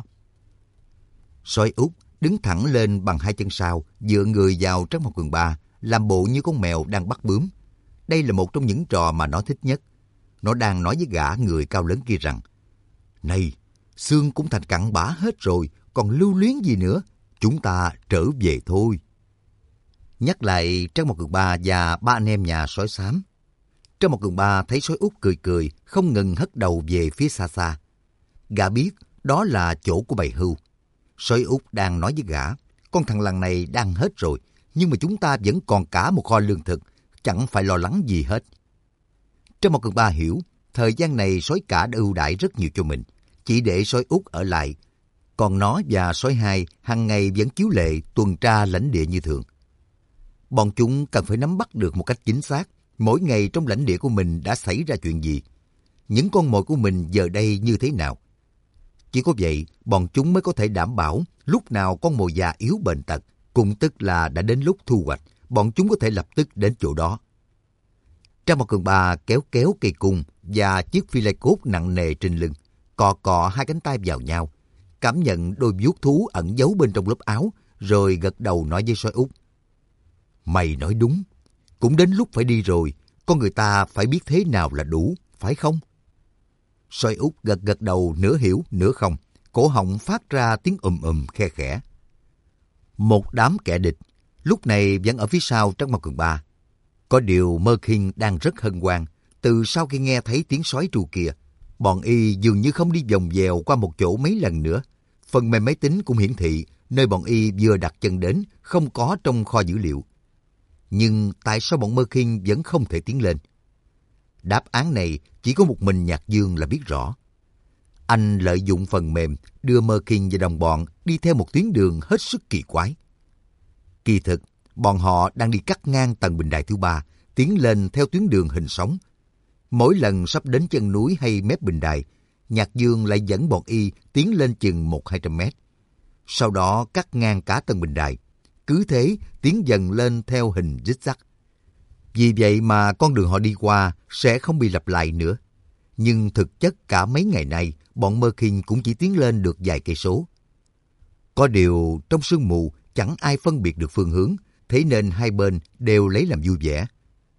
Sói Út đứng thẳng lên bằng hai chân sau, dựa người vào Trang Một Cường Ba, làm bộ như con mèo đang bắt bướm. Đây là một trong những trò mà nó thích nhất. Nó đang nói với gã người cao lớn kia rằng, này, xương cũng thành cặn bã hết rồi, còn lưu luyến gì nữa, chúng ta trở về thôi. Nhắc lại Trang Một Cường Ba và ba anh em nhà sói xám. Trang Một Cường Ba thấy sói Út cười cười, không ngừng hất đầu về phía xa xa. Gã biết đó là chỗ của bầy hươu. Sói Út đang nói với gã, con thằn lằn này đang hết rồi, nhưng mà chúng ta vẫn còn cả một kho lương thực, chẳng phải lo lắng gì hết. Trang Một Cường Ba hiểu, thời gian này sói cả đã ưu đãi rất nhiều cho mình, chỉ để sói Út ở lại. Còn nó và sói Hai hàng ngày vẫn chiếu lệ tuần tra lãnh địa như thường. Bọn chúng cần phải nắm bắt được một cách chính xác mỗi ngày trong lãnh địa của mình đã xảy ra chuyện gì, những con mồi của mình giờ đây như thế nào. Chỉ có vậy, bọn chúng mới có thể đảm bảo lúc nào con mồi già yếu bệnh tật, cũng tức là đã đến lúc thu hoạch, bọn chúng có thể lập tức đến chỗ đó. Trang Một Cường Ba kéo kéo cây cung và chiếc phi lai cốt nặng nề trên lưng, cọ cọ hai cánh tay vào nhau, cảm nhận đôi vuốt thú ẩn giấu bên trong lớp áo, rồi gật đầu nói với sói Út. Mày nói đúng, cũng đến lúc phải đi rồi, con người ta phải biết thế nào là đủ, phải không? Sói Út gật gật đầu nửa hiểu nửa không, cổ họng phát ra tiếng khe khẽ. Một đám kẻ địch lúc này vẫn ở phía sau Trang Một Cường Ba. Có điều Mơ Kinh đang rất hân hoan. Từ sau khi nghe thấy tiếng sói tru kia, bọn y dường như không đi vòng vèo qua một chỗ mấy lần nữa. Phần mềm máy tính cũng hiển thị nơi bọn y vừa đặt chân đến không có trong kho dữ liệu. Nhưng tại sao bọn Mơ Kinh vẫn không thể tiến lên? Đáp án này chỉ có một mình Nhạc Dương là biết rõ. Anh lợi dụng phần mềm đưa Mơ Kinh và đồng bọn đi theo một tuyến đường hết sức kỳ quái. Kỳ thực, bọn họ đang đi cắt ngang tầng bình đài thứ 3, tiến lên theo tuyến đường hình sóng. Mỗi lần sắp đến chân núi hay mép bình đài, Nhạc Dương lại dẫn bọn y tiến lên chừng 100-200 mét. Sau đó cắt ngang cả tầng bình đài, cứ thế tiến dần lên theo hình zigzag. Vì vậy mà con đường họ đi qua sẽ không bị lặp lại nữa. Nhưng thực chất cả mấy ngày nay, bọn Mơ Kinh cũng chỉ tiến lên được vài cây số. Có điều trong sương mù chẳng ai phân biệt được phương hướng, thế nên hai bên đều lấy làm vui vẻ.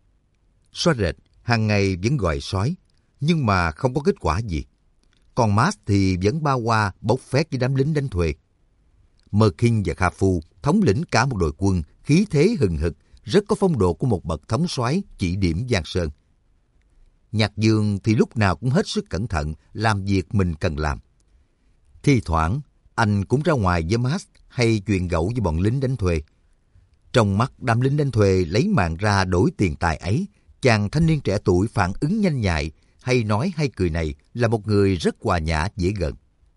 Sói Rệt hàng ngày vẫn gọi sói, nhưng mà không có kết quả gì. Còn Mars thì vẫn bao qua bốc phét với đám lính đánh thuê. Mơ Kinh và Kha Phu thống lĩnh cả một đội quân, khí thế hừng hực, rất có phong độ của một bậc thống soái chỉ điểm Giang Sơn. Nhạc Dương thì lúc nào cũng hết sức cẩn thận làm việc mình cần làm. Thi thoảng, anh cũng ra ngoài với Mars hay chuyện gẫu với bọn lính đánh thuê. Trong mắt đám lính đánh thuê lấy mạng ra đổi tiền tài ấy, chàng thanh niên trẻ tuổi phản ứng nhanh nhạy, hay nói hay cười này là một người rất hòa nhã dễ gần.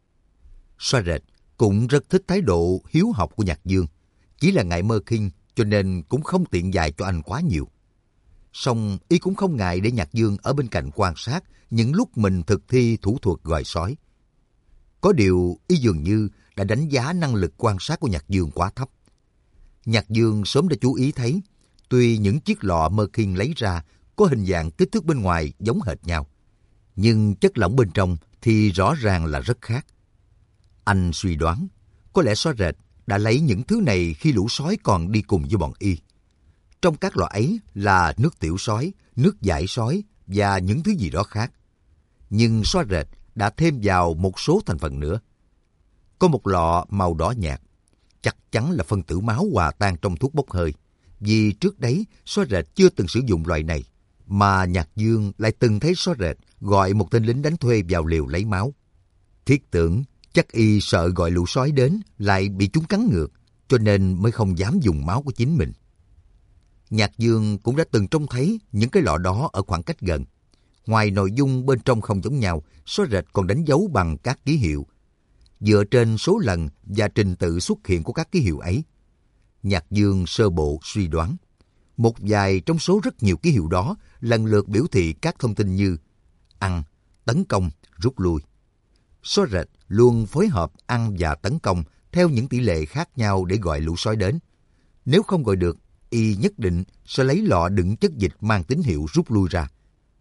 Sói Rệt cũng rất thích thái độ hiếu học của Nhạc Dương, chỉ là ngại Mơ Kinh cho nên cũng không tiện dạy cho anh quá nhiều. Song y cũng không ngại để Nhạc Dương ở bên cạnh quan sát những lúc mình thực thi thủ thuật gọi sói. Có điều y dường như đã đánh giá năng lực quan sát của Nhạc Dương quá thấp. Nhạc Dương sớm đã chú ý thấy, tuy những chiếc lọ Merkin lấy ra có hình dạng kích thước bên ngoài giống hệt nhau, nhưng chất lỏng bên trong thì rõ ràng là rất khác. Anh suy đoán, có lẽ Xóa Rệt đã lấy những thứ này khi lũ sói còn đi cùng với bọn y. Trong các lọ ấy là nước tiểu sói, nước giải sói và những thứ gì đó khác. Nhưng Xóa Rệt đã thêm vào một số thành phần nữa. Có một lọ màu đỏ nhạt, chắc chắn là phân tử máu hòa tan trong thuốc bốc hơi. Vì trước đấy Xóa Rệt chưa từng sử dụng loại này, mà Nhạc Dương lại từng thấy Xóa Rệt gọi một tên lính đánh thuê vào liều lấy máu. Thiết tưởng chắc y sợ gọi lũ sói đến lại bị chúng cắn ngược, cho nên mới không dám dùng máu của chính mình. Nhạc Dương cũng đã từng trông thấy những cái lọ đó ở khoảng cách gần. Ngoài nội dung bên trong không giống nhau, Xóa Rệt còn đánh dấu bằng các ký hiệu. Dựa trên số lần và trình tự xuất hiện của các ký hiệu ấy, Nhạc Dương sơ bộ suy đoán, một vài trong số rất nhiều ký hiệu đó lần lượt biểu thị các thông tin như ăn, tấn công, rút lui. Xóa Rệt luôn phối hợp ăn và tấn công theo những tỷ lệ khác nhau để gọi lũ sói đến. Nếu không gọi được, y nhất định sẽ lấy lọ đựng chất dịch mang tín hiệu rút lui ra.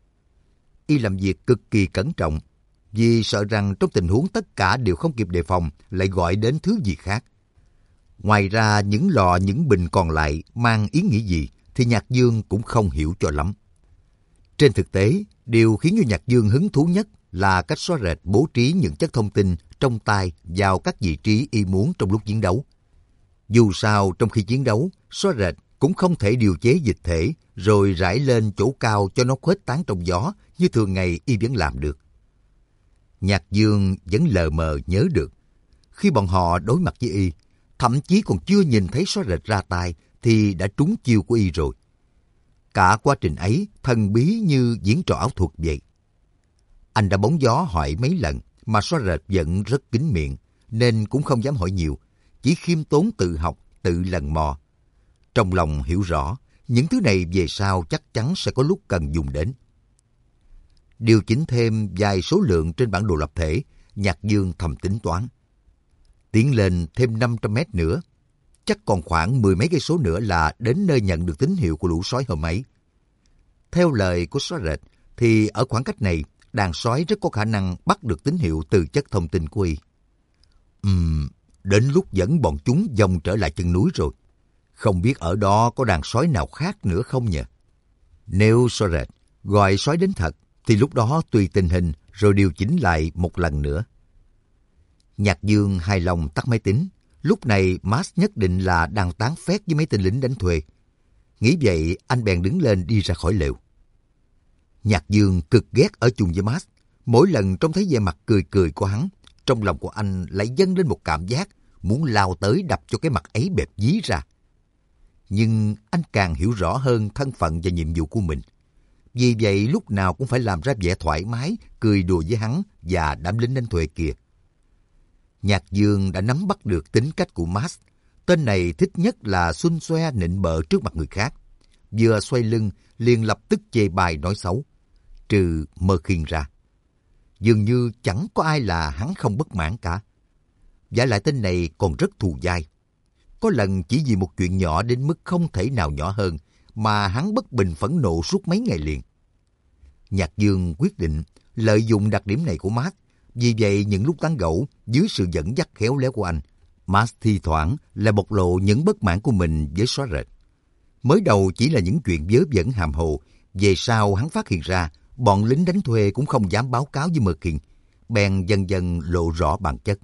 Y làm việc cực kỳ cẩn trọng, vì sợ rằng trong tình huống tất cả đều không kịp đề phòng lại gọi đến thứ gì khác. Ngoài ra những lọ những bình còn lại mang ý nghĩa gì thì Nhạc Dương cũng không hiểu cho lắm. Trên thực tế, điều khiến cho Nhạc Dương hứng thú nhất là cách Xóa Rệt bố trí những chất thông tin trong tai vào các vị trí y muốn trong lúc chiến đấu. Dù sao trong khi chiến đấu, Xóa Rệt cũng không thể điều chế dịch thể rồi rải lên chỗ cao cho nó khuếch tán trong gió như thường ngày y vẫn làm được. Nhạc Dương vẫn lờ mờ nhớ được, khi bọn họ đối mặt với y, thậm chí còn chưa nhìn thấy Xóa Rệt ra tay thì đã trúng chiêu của y rồi. Cả quá trình ấy thần bí như diễn trò ảo thuật vậy. Anh đã bóng gió hỏi mấy lần mà Xóa Rệt vẫn rất kín miệng, nên cũng không dám hỏi nhiều, chỉ khiêm tốn tự học, tự lần mò. Trong lòng hiểu rõ, những thứ này về sau chắc chắn sẽ có lúc cần dùng đến. Điều chỉnh thêm vài số lượng trên bản đồ lập thể, Nhạc Dương thầm tính toán. Tiến lên thêm 500 mét nữa, chắc còn khoảng 10 mấy cây số nữa là đến nơi nhận được tín hiệu của lũ sói hôm ấy. Theo lời của Xóa Rệt, thì ở khoảng cách này, đàn sói rất có khả năng bắt được tín hiệu từ chất thông tin của y. Đến lúc dẫn bọn chúng vòng trở lại chân núi rồi. Không biết ở đó có đàn sói nào khác nữa không nhỉ? Nếu Xóa Rệt gọi sói đến thật, thì lúc đó tùy tình hình rồi điều chỉnh lại một lần nữa. Nhạc Dương hài lòng tắt máy tính. Lúc này Max nhất định là đang tán phét với mấy tên lính đánh thuê. Nghĩ vậy anh bèn đứng lên đi ra khỏi lều. Nhạc Dương cực ghét ở chung với Max. Mỗi lần trông thấy vẻ mặt cười cười của hắn, trong lòng của anh lại dâng lên một cảm giác muốn lao tới đập cho cái mặt ấy bẹp dí ra. Nhưng anh càng hiểu rõ hơn thân phận và nhiệm vụ của mình. Vì vậy lúc nào cũng phải làm ra vẻ thoải mái, cười đùa với hắn và đám lính đánh thuê kia. Nhạc Dương đã nắm bắt được tính cách của Max. Tên này thích nhất là xun xoe nịnh bợ trước mặt người khác. Vừa xoay lưng, liền lập tức chê bai nói xấu. Trừ Merkin ra. Dường như chẳng có ai là hắn không bất mãn cả. Vả lại tên này còn rất thù dai. Có lần chỉ vì một chuyện nhỏ đến mức không thể nào nhỏ hơn mà hắn bất bình phẫn nộ suốt mấy ngày liền. Nhạc Dương quyết định lợi dụng đặc điểm này của Max. Vì vậy những lúc tán gẫu dưới sự dẫn dắt khéo léo của anh, Max thi thoảng lại bộc lộ những bất mãn của mình với Xóa Rệt. Mới đầu chỉ là những chuyện vớ vẩn hàm hồ, về sau hắn phát hiện ra bọn lính đánh thuê cũng không dám báo cáo với Merkin, bèn dần dần lộ rõ bản chất.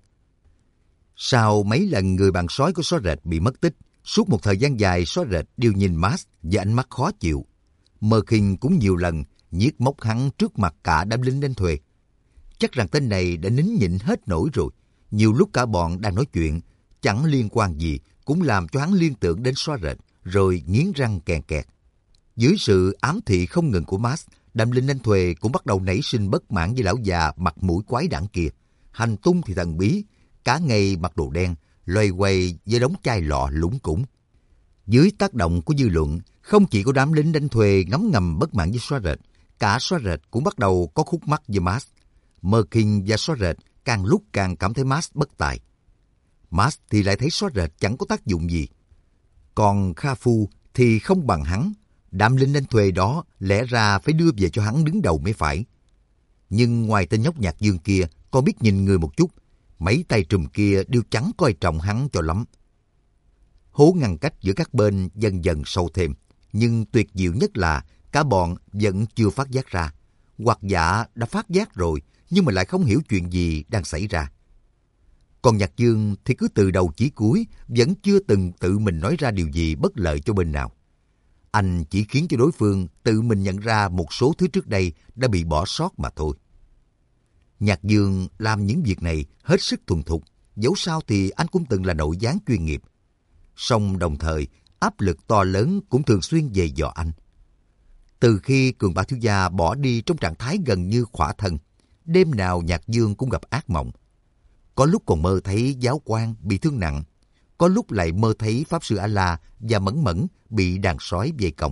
Sau mấy lần người bạn sói của Xóa Rệt bị mất tích, suốt một thời gian dài Xóa Rệt đều nhìn Max với ánh mắt khó chịu. Merkin cũng nhiều lần nhiếc móc hắn trước mặt cả đám lính đánh thuê. Chắc rằng tên này đã nín nhịn hết nổi rồi. Nhiều lúc cả bọn đang nói chuyện, chẳng liên quan gì, cũng làm cho hắn liên tưởng đến Xóa Rệt, rồi nghiến răng kèn kẹt. Dưới sự ám thị không ngừng của Max, đám lính đánh thuê cũng bắt đầu nảy sinh bất mãn với lão già mặt mũi quái đản kia. Hành tung thì thần bí, cả ngày mặc đồ đen, loay hoay với đống chai lọ lủng củng. Dưới tác động của dư luận, không chỉ có đám lính đánh thuê ngấm ngầm bất mãn với xóa rệt, cả xóa rệt cũng bắt đầu có khúc mắc với Max. Merkin và xóa rệt càng lúc càng cảm thấy Max bất tài. Max thì lại thấy xóa rệt chẳng có tác dụng gì. Còn Kha Phu thì không bằng hắn. Đám lính đánh thuê đó lẽ ra phải đưa về cho hắn đứng đầu mới phải. Nhưng ngoài tên nhóc Nhạc Dương kia còn biết nhìn người một chút, mấy tay trùm kia đều chẳng coi trọng hắn cho lắm. Hố ngăn cách giữa các bên dần dần sâu thêm, nhưng tuyệt diệu nhất là cả bọn vẫn chưa phát giác ra. Hoặc giả đã phát giác rồi, nhưng mà lại không hiểu chuyện gì đang xảy ra. Còn Nhạc Dương thì cứ từ đầu chí cuối vẫn chưa từng tự mình nói ra điều gì bất lợi cho bên nào. Anh chỉ khiến cho đối phương tự mình nhận ra một số thứ trước đây đã bị bỏ sót mà thôi. Nhạc Dương làm những việc này hết sức thuần thục, dẫu sao thì anh cũng từng là nội gián chuyên nghiệp. Song đồng thời, áp lực to lớn cũng thường xuyên dày dò anh. Từ khi Cường Ba thiếu gia bỏ đi trong trạng thái gần như khỏa thân, đêm nào Nhạc Dương cũng gặp ác mộng. Có lúc còn mơ thấy giáo quan bị thương nặng, có lúc lại mơ thấy Pháp Sư A-La và Mẫn Mẫn bị đàn sói vây công.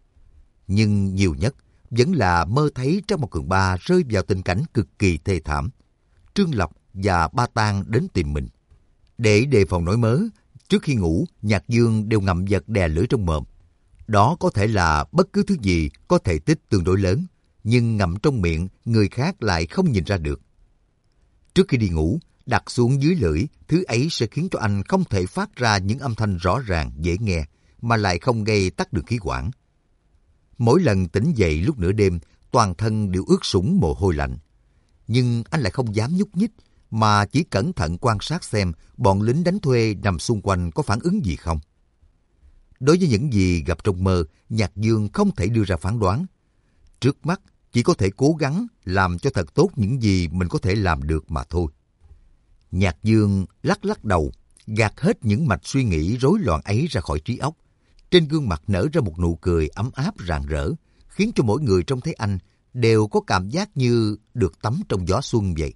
Nhưng nhiều nhất vẫn là mơ thấy Trang Mộc Cường Ba rơi vào tình cảnh cực kỳ thê thảm. Trương Lập và Ba Tang đến tìm mình. Để đề phòng nỗi mớ, trước khi ngủ, Nhạc Dương đều ngậm vật đè lưỡi trong mồm. Đó có thể là bất cứ thứ gì có thể tích tương đối lớn, nhưng ngậm trong miệng người khác lại không nhìn ra được. Trước khi đi ngủ, đặt xuống dưới lưỡi, thứ ấy sẽ khiến cho anh không thể phát ra những âm thanh rõ ràng, dễ nghe, mà lại không gây tắc đường khí quản. Mỗi lần tỉnh dậy lúc nửa đêm, toàn thân đều ướt sũng mồ hôi lạnh. Nhưng anh lại không dám nhúc nhích, mà chỉ cẩn thận quan sát xem bọn lính đánh thuê nằm xung quanh có phản ứng gì không. Đối với những gì gặp trong mơ, Nhạc Dương không thể đưa ra phán đoán. Trước mắt, chỉ có thể cố gắng làm cho thật tốt những gì mình có thể làm được mà thôi. Nhạc Dương lắc lắc đầu, gạt hết những mạch suy nghĩ rối loạn ấy ra khỏi trí óc. Trên gương mặt nở ra một nụ cười ấm áp rạng rỡ, khiến cho mỗi người trông thấy anh đều có cảm giác như được tắm trong gió xuân vậy.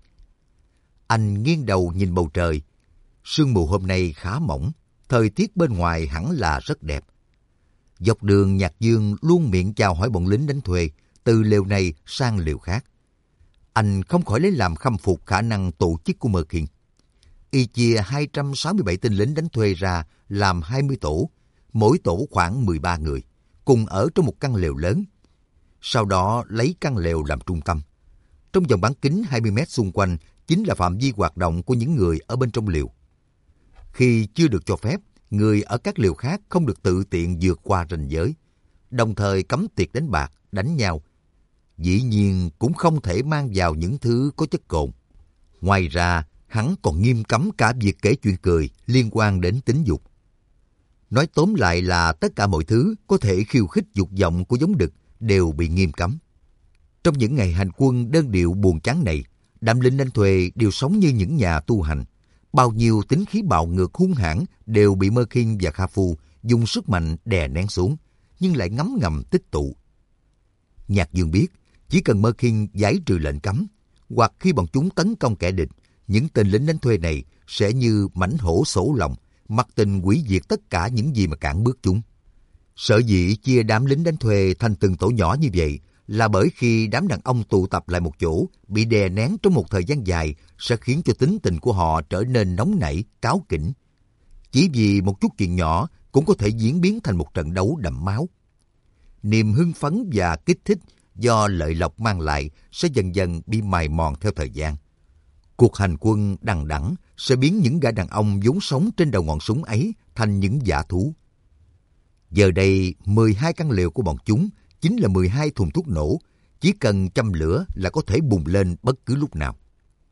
Anh nghiêng đầu nhìn bầu trời. Sương mù hôm nay khá mỏng, thời tiết bên ngoài hẳn là rất đẹp. Dọc đường Nhạc Dương luôn miệng chào hỏi bọn lính đánh thuê, từ lều này sang lều khác. Anh không khỏi lấy làm khâm phục khả năng tổ chức của Merkin. Y chia 267 tên lính đánh thuê ra làm 20 tổ, mỗi tổ khoảng 13 người, cùng ở trong một căn lều lớn. Sau đó lấy căn lều làm trung tâm. Trong vòng bán kính 20 mét xung quanh chính là phạm vi hoạt động của những người ở bên trong lều. Khi chưa được cho phép, người ở các lều khác không được tự tiện vượt qua ranh giới, đồng thời cấm tiệc đánh bạc, đánh nhau. Dĩ nhiên cũng không thể mang vào những thứ có chất cồn. Ngoài ra, hắn còn nghiêm cấm cả việc kể chuyện cười liên quan đến tính dục. Nói tóm lại là tất cả mọi thứ có thể khiêu khích dục vọng của giống đực đều bị nghiêm cấm. Trong những ngày hành quân đơn điệu buồn chán này, đám lính đánh thuê đều sống như những nhà tu hành. Bao nhiêu tính khí bạo ngược hung hãn đều bị Merkin và Kha Phu dùng sức mạnh đè nén xuống, nhưng lại ngấm ngầm tích tụ. Nhạc Dương biết, chỉ cần Merkin giải trừ lệnh cấm, hoặc khi bọn chúng tấn công kẻ địch, những tên lính đánh thuê này sẽ như mãnh hổ sổ lòng, mặc tình hủy diệt tất cả những gì mà cản bước chúng. Sở dĩ chia đám lính đánh thuê thành từng tổ nhỏ như vậy là bởi khi đám đàn ông tụ tập lại một chỗ, bị đè nén trong một thời gian dài sẽ khiến cho tính tình của họ trở nên nóng nảy, cáu kỉnh. Chỉ vì một chút chuyện nhỏ cũng có thể diễn biến thành một trận đấu đẫm máu. Niềm hưng phấn và kích thích do lợi lộc mang lại sẽ dần dần bị mài mòn theo thời gian. Cuộc hành quân đằng đẵng sẽ biến những gã đàn ông vốn sống trên đầu ngọn súng ấy thành những dã thú. Giờ đây, 12 căn lều của bọn chúng chính là 12 thùng thuốc nổ, chỉ cần châm lửa là có thể bùng lên bất cứ lúc nào.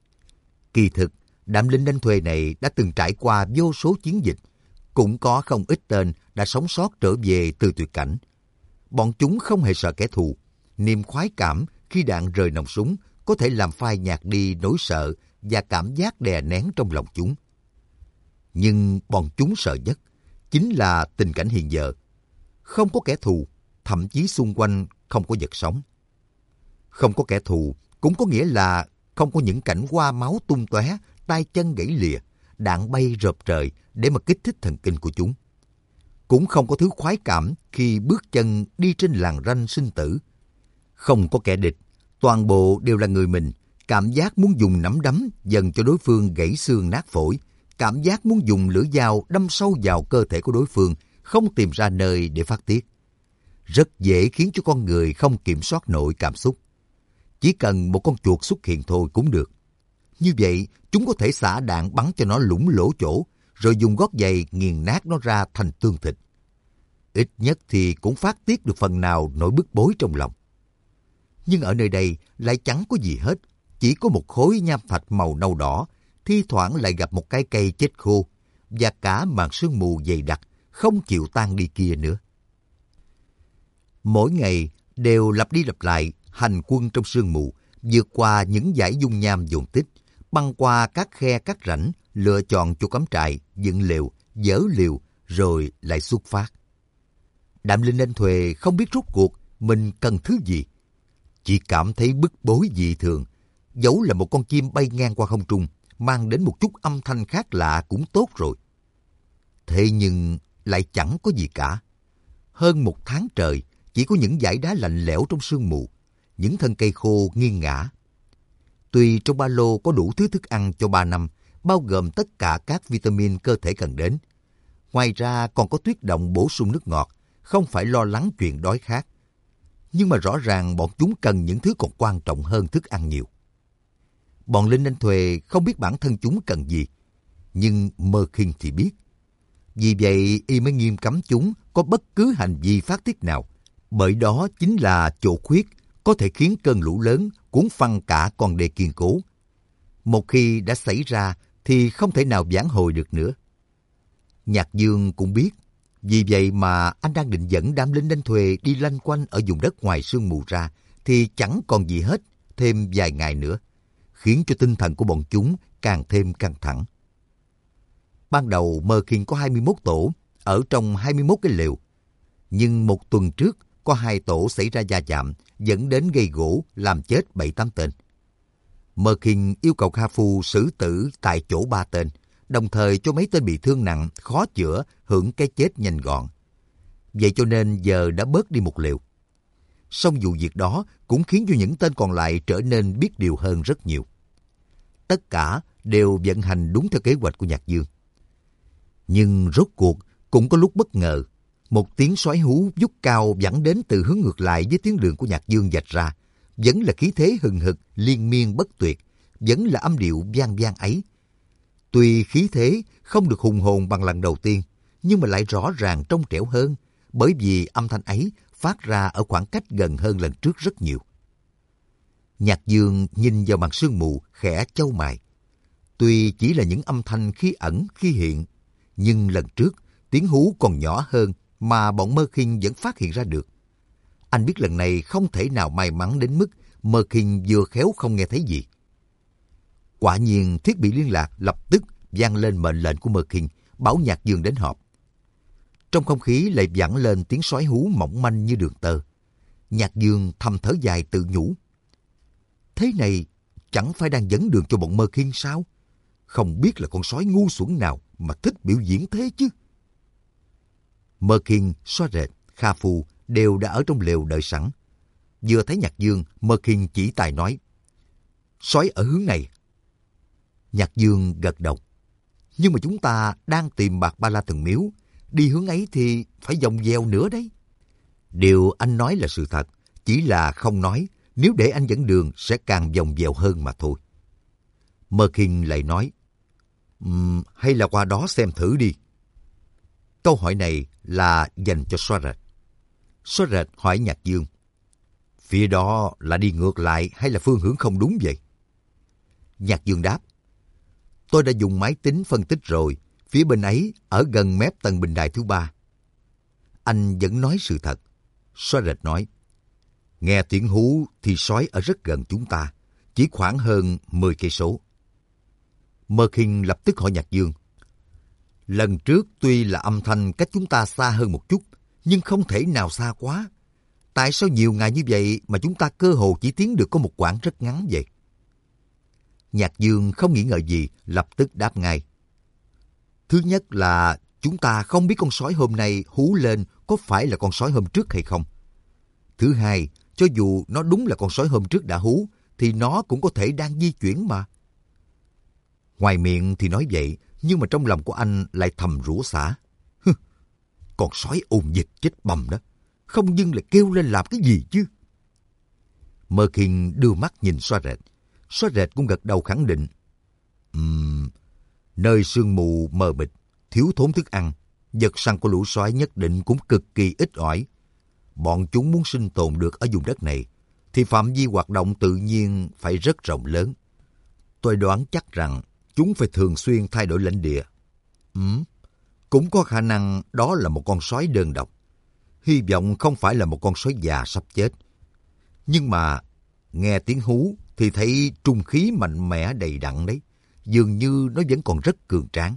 Kỳ thực, đám lính đánh thuê này đã từng trải qua vô số chiến dịch, cũng có không ít tên đã sống sót trở về từ tuyệt cảnh. Bọn chúng không hề sợ kẻ thù, niềm khoái cảm khi đạn rời nòng súng có thể làm phai nhạt đi nỗi sợ và cảm giác đè nén trong lòng chúng. Nhưng bọn chúng sợ nhất chính là tình cảnh hiện giờ. Không có kẻ thù, thậm chí xung quanh không có vật sống. Không có kẻ thù cũng có nghĩa là không có những cảnh hoa máu tung tóe, tay chân gãy lìa, đạn bay rợp trời để mà kích thích thần kinh của chúng. cũng không có thứ khoái cảm khi bước chân đi trên làn ranh sinh tử. Không có kẻ địch, toàn bộ đều là người mình. Cảm giác muốn dùng nắm đấm dần cho đối phương gãy xương nát phổi. Cảm giác muốn dùng lưỡi dao đâm sâu vào cơ thể của đối phương, không tìm ra nơi để phát tiết. Rất dễ khiến cho con người không kiểm soát nổi cảm xúc. Chỉ cần một con chuột xuất hiện thôi cũng được. Như vậy, chúng có thể xả đạn bắn cho nó lủng lỗ chỗ, rồi dùng gót giày nghiền nát nó ra thành tương thịt. Ít nhất thì cũng phát tiết được phần nào nỗi bức bối trong lòng. Nhưng ở nơi đây lại chẳng có gì hết, chỉ có một khối nham thạch màu nâu đỏ, thi thoảng lại gặp một cái cây chết khô, và cả màn sương mù dày đặc, không chịu tan đi kia nữa. Mỗi ngày đều lặp đi lặp lại hành quân trong sương mù, vượt qua những dải dung nham dồn tích, băng qua các khe các rãnh, lựa chọn chỗ cắm trại, dựng lều, dỡ lều, rồi lại xuất phát. Đạm Linh Anh Thuề không biết rốt cuộc mình cần thứ gì. Chỉ cảm thấy bức bối dị thường. Dẫu là một con chim bay ngang qua không trung, mang đến một chút âm thanh khác lạ cũng tốt rồi. Thế nhưng lại chẳng có gì cả. Hơn một tháng trời, chỉ có những dải đá lạnh lẽo trong sương mù, những thân cây khô nghiêng ngã. Tuy trong ba lô có đủ thứ thức ăn cho 3 năm, bao gồm tất cả các vitamin cơ thể cần đến. Ngoài ra còn có tuyết động bổ sung nước ngọt, không phải lo lắng chuyện đói khát. Nhưng mà rõ ràng bọn chúng cần những thứ còn quan trọng hơn thức ăn nhiều. Bọn Linh Anh Thuề không biết bản thân chúng cần gì, nhưng Mơ Khiên thì biết. Vì vậy y mới nghiêm cấm chúng có bất cứ hành vi phát tiết nào, bởi đó chính là chỗ khuyết có thể khiến cơn lũ lớn cuốn phăng cả con đê kiên cố. Một khi đã xảy ra thì không thể nào vãn hồi được nữa. Nhạc Dương cũng biết, vì vậy mà anh đang định dẫn đám lính đánh thuê đi lanh quanh ở vùng đất ngoài sương mù ra thì chẳng còn gì hết thêm vài ngày nữa, khiến cho tinh thần của bọn chúng càng thêm căng thẳng. Ban đầu Mơ Khiên có 21 tổ ở trong 21 cái lều, nhưng một tuần trước có 2 tổ xảy ra va chạm dẫn đến gây gỗ làm chết 7-8 tên. Mơ Khiên yêu cầu Kha Phu xử tử tại chỗ 3 tên, đồng thời cho mấy tên bị thương nặng, khó chữa, hưởng cái chết nhanh gọn. Vậy cho nên giờ đã bớt đi một lều. Song vụ việc đó cũng khiến cho những tên còn lại trở nên biết điều hơn rất nhiều. Tất cả đều vận hành đúng theo kế hoạch của Nhạc Dương. Nhưng rốt cuộc cũng có lúc bất ngờ, một tiếng xoáy hú vút cao vẳng đến từ hướng ngược lại với tiếng đường của Nhạc Dương vạch ra, vẫn là khí thế hừng hực, liên miên bất tuyệt, vẫn là âm điệu vang vang ấy. Tuy khí thế không được hùng hồn bằng lần đầu tiên, nhưng mà lại rõ ràng trong trẻo hơn, bởi vì âm thanh ấy phát ra ở khoảng cách gần hơn lần trước rất nhiều. Nhạc Dương nhìn vào màn sương mù, khẽ chau mày. Tuy chỉ là những âm thanh khi ẩn khi hiện, nhưng lần trước tiếng hú còn nhỏ hơn mà bọn Mơ Khiên vẫn phát hiện ra được. Anh biết lần này không thể nào may mắn đến mức Mơ Khiên vừa khéo không nghe thấy gì. Quả nhiên thiết bị liên lạc lập tức vang lên mệnh lệnh của Mơ Khiên, bảo Nhạc Dương đến họp. Trong không khí lại vẳng lên tiếng sói hú mỏng manh như đường tơ. Nhạc Dương thầm thở dài tự nhủ. Thế này chẳng phải đang dẫn đường cho bọn Mơ Khiên sao? Không biết là con sói ngu xuẩn nào mà thích biểu diễn thế chứ. Mơ Khiên, Xoa Rệt, Kha Phu đều đã ở trong lều đợi sẵn. Vừa thấy Nhạc Dương, Mơ Khiên chỉ tay nói, sói ở hướng này. Nhạc Dương gật đầu. Nhưng mà chúng ta đang tìm Bạc Ba La Thần Miếu, đi hướng ấy thì phải vòng vèo nữa đấy. Điều anh nói là sự thật, chỉ là không nói, nếu để anh dẫn đường sẽ càng vòng vèo hơn mà thôi. Mơ Khiên lại nói, hay là qua đó xem thử đi. Câu hỏi này là dành cho Xoa Rệt. Xoa Rệt hỏi Nhạc Dương, phía đó là đi ngược lại hay là phương hướng không đúng vậy? Nhạc Dương đáp, tôi đã dùng máy tính phân tích rồi, phía bên ấy ở gần mép tầng bình đài thứ 3. Anh vẫn nói sự thật. Xoa Rệt nói, nghe tiếng hú thì sói ở rất gần chúng ta, chỉ khoảng hơn 10 cây số. Mơ Khiên lập tức hỏi Nhạc Dương, lần trước tuy là âm thanh cách chúng ta xa hơn một chút, nhưng không thể nào xa quá. Tại sao nhiều ngày như vậy mà chúng ta cơ hồ chỉ tiến được có một quãng rất ngắn vậy? Nhạc Dương không nghĩ ngợi gì, lập tức đáp ngay. Thứ nhất là chúng ta không biết con sói hôm nay hú lên có phải là con sói hôm trước hay không. Thứ hai, cho dù nó đúng là con sói hôm trước đã hú, thì nó cũng có thể đang di chuyển mà. Ngoài miệng thì nói vậy, nhưng mà trong lòng của anh lại thầm rủa xả. Con sói ồn dịch chết bầm đó, không dưng lại kêu lên làm cái gì chứ. Merkin đưa mắt nhìn Xóa Rệt cũng gật đầu khẳng định. Nơi sương mù mờ mịt, thiếu thốn thức ăn, vật săn của lũ sói nhất định cũng cực kỳ ít ỏi. Bọn chúng muốn sinh tồn được ở vùng đất này, thì phạm vi hoạt động tự nhiên phải rất rộng lớn. Tôi đoán chắc rằng chúng phải thường xuyên thay đổi lãnh địa. Cũng có khả năng đó là một con sói đơn độc. Hy vọng không phải là một con sói già sắp chết. Nhưng mà nghe tiếng hú thì thấy trung khí mạnh mẽ đầy đặn đấy. Dường như nó vẫn còn rất cường tráng.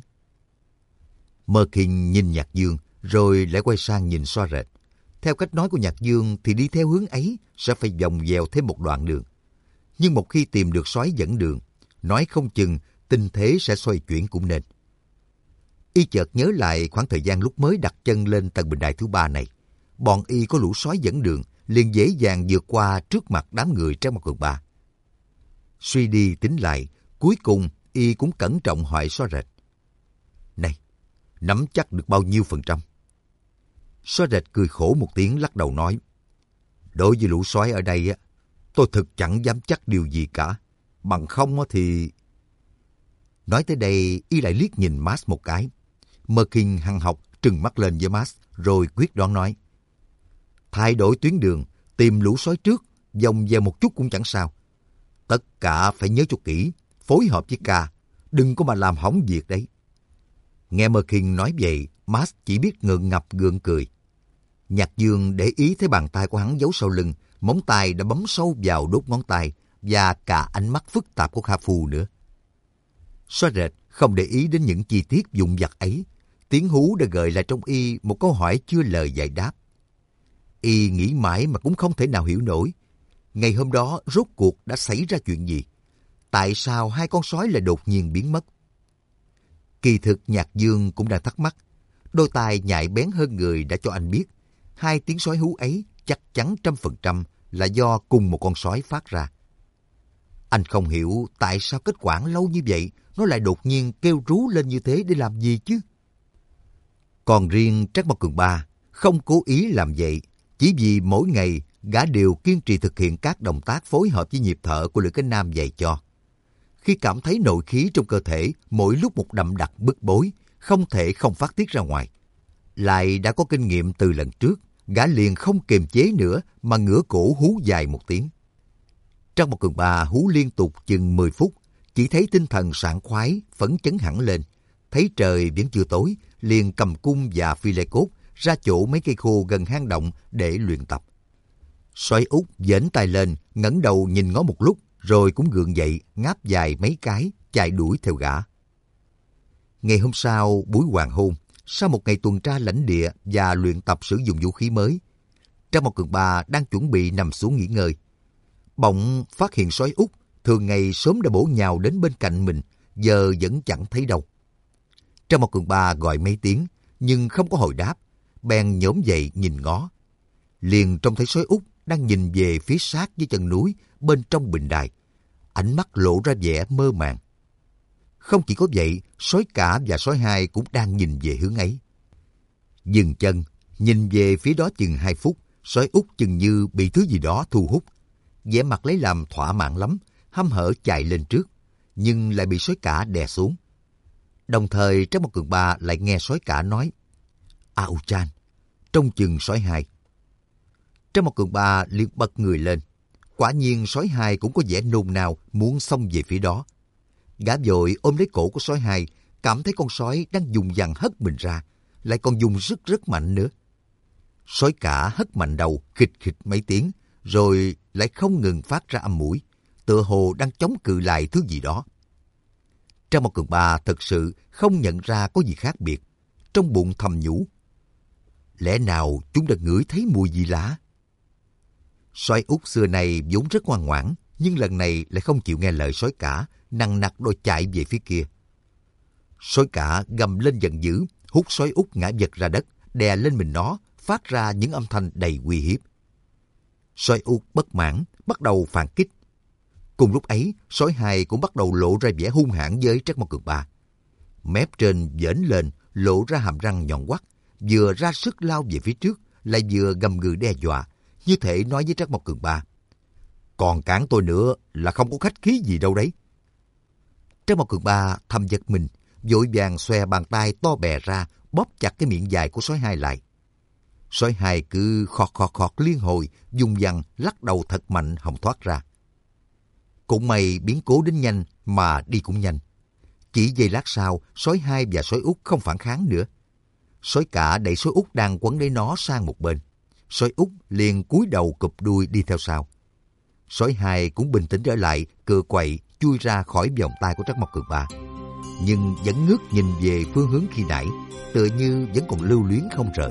Merkin nhìn Nhạc Dương rồi lại quay sang nhìn Xóa Rệt. Theo cách nói của Nhạc Dương thì đi theo hướng ấy sẽ phải vòng vèo thêm một đoạn đường. Nhưng một khi tìm được sói dẫn đường, nói không chừng tình thế sẽ xoay chuyển cũng nên. Y chợt nhớ lại khoảng thời gian lúc mới đặt chân lên tầng bình đài thứ 3 này. Bọn y có lũ sói dẫn đường, liền dễ dàng vượt qua trước mặt đám người Trác Mộc Cường Ba. Suy đi tính lại, cuối cùng y cũng cẩn trọng hỏi Xóa Rệt. Này, nắm chắc được bao nhiêu %? Xóa Rệt cười khổ một tiếng lắc đầu nói. Đối với lũ sói ở đây, tôi thực chẳng dám chắc điều gì cả. Bằng không thì... Nói tới đây, y lại liếc nhìn Max một cái. Merkin hăng học trừng mắt lên với Max, rồi quyết đoán nói. Thay đổi tuyến đường, tìm lũ sói trước, vòng về một chút cũng chẳng sao. Tất cả phải nhớ cho kỹ, phối hợp với K, đừng có mà làm hỏng việc đấy. Nghe Merkin nói vậy, Max chỉ biết ngượng ngập gượng cười. Nhạc Dương để ý thấy bàn tay của hắn giấu sau lưng, móng tay đã bấm sâu vào đốt ngón tay và cả ánh mắt phức tạp của Kha Phu nữa. Xóa Rệt không để ý đến những chi tiết vụn vặt ấy. Tiếng hú đã gợi lại trong y một câu hỏi chưa lời giải đáp. Y nghĩ mãi mà cũng không thể nào hiểu nổi. Ngày hôm đó rốt cuộc đã xảy ra chuyện gì? Tại sao hai con sói lại đột nhiên biến mất? Kỳ thực Nhạc Dương cũng đang thắc mắc. Đôi tai nhạy bén hơn người đã cho anh biết. Hai tiếng sói hú ấy chắc chắn 100% là do cùng một con sói phát ra. Anh không hiểu tại sao kết quả lâu như vậy nó lại đột nhiên kêu rú lên như thế để làm gì chứ? Còn riêng Trác Mộc Cường Ba không cố ý làm vậy, chỉ vì mỗi ngày gã đều kiên trì thực hiện các động tác phối hợp với nhịp thở của Lữ Cái Nam dạy cho. Khi cảm thấy nội khí trong cơ thể mỗi lúc một đậm đặc bức bối, không thể không phát tiết ra ngoài. Lại đã có kinh nghiệm từ lần trước, gã liền không kiềm chế nữa mà ngửa cổ hú dài một tiếng. Trác Mộc Cường Ba hú liên tục chừng 10 phút, chỉ thấy tinh thần sảng khoái, phấn chấn hẳn lên. Thấy trời vẫn chưa tối, liền cầm cung và phi lê cốt ra chỗ mấy cây khô gần hang động để luyện tập. Sói Út dễn tay lên, ngẩng đầu nhìn ngó một lúc, rồi cũng gượng dậy, ngáp dài mấy cái, chạy đuổi theo gã. Ngày hôm sau, buổi hoàng hôn, sau một ngày tuần tra lãnh địa và luyện tập sử dụng vũ khí mới, Trác Mộc Cường Ba đang chuẩn bị nằm xuống nghỉ ngơi. Bỗng phát hiện sói Út thường ngày sớm đã bổ nhào đến bên cạnh mình, giờ vẫn chẳng thấy đâu. Trác Mộc Cường Ba gọi mấy tiếng, nhưng không có hồi đáp, bèn nhổm dậy nhìn ngó. Liền trông thấy sói Út đang nhìn về phía sát với chân núi bên trong bình đài, ánh mắt lộ ra vẻ mơ màng. Không chỉ có vậy, sói cả và sói hai cũng đang nhìn về hướng ấy. Dừng chân, nhìn về phía đó chừng 2 phút, sói Út chừng như bị thứ gì đó thu hút. Vẻ mặt lấy làm thỏa mãn lắm, hăm hở chạy lên trước, nhưng lại bị sói cả đè xuống. Đồng thời Trác Mộc Cường Ba lại nghe sói cả nói, Ao Chan, trông chừng sói hai. Trác Mộc Cường Ba liền bật người lên. Quả nhiên sói hai cũng có vẻ nôn nao muốn xông về phía đó. Gã vội ôm lấy cổ của sói hai, cảm thấy con sói đang dùng dằn hất mình ra, lại còn dùng rất mạnh nữa. Sói cả hất mạnh đầu khịch khịch mấy tiếng, rồi lại không ngừng phát ra âm mũi, tựa hồ đang chống cự lại thứ gì đó. Trác Mộc Cường Ba thật sự không nhận ra có gì khác biệt, trong bụng thầm nhủ. Lẽ nào chúng đã ngửi thấy mùi gì lạ? Sói Út xưa này vốn rất ngoan ngoãn, nhưng lần này lại không chịu nghe lời sói cả, nằng nặc đòi chạy về phía kia. Sói cả gầm lên giận dữ, hút sói út ngã vật ra đất, đè lên mình nó, phát ra những âm thanh đầy uy hiếp. Sói út bất mãn, bắt đầu phản kích. Cùng lúc ấy, sói hai cũng bắt đầu lộ ra vẻ hung hãn với Trác Mao Cường Ba. Mép trên vểnh lên, lộ ra hàm răng nhọn quắt, vừa ra sức lao về phía trước, lại vừa gầm gừ đe dọa, như thể nói với Trác Mao Cường Ba: còn cản tôi nữa là không có khách khí gì đâu đấy. Trác Mao Cường Ba thầm giật mình, vội vàng xòe bàn tay to bè ra, bóp chặt cái miệng dài của sói hai lại. Sói hai cứ khọt khọt khọt liên hồi, dùng dằn lắc đầu thật mạnh hòng thoát ra. Cũng may biến cố đến nhanh mà đi cũng nhanh. Chỉ giây lát sau, sói hai và sói út không phản kháng nữa. Sói cả đẩy sói út đang quấn lấy nó sang một bên. Sói út liền cúi đầu cụp đuôi đi theo sau. Sói hai cũng bình tĩnh trở lại, cựa quậy chui ra khỏi vòng tay của Trác Mao Cường Ba, nhưng vẫn ngước nhìn về phương hướng khi nãy, tựa như vẫn còn lưu luyến không rời.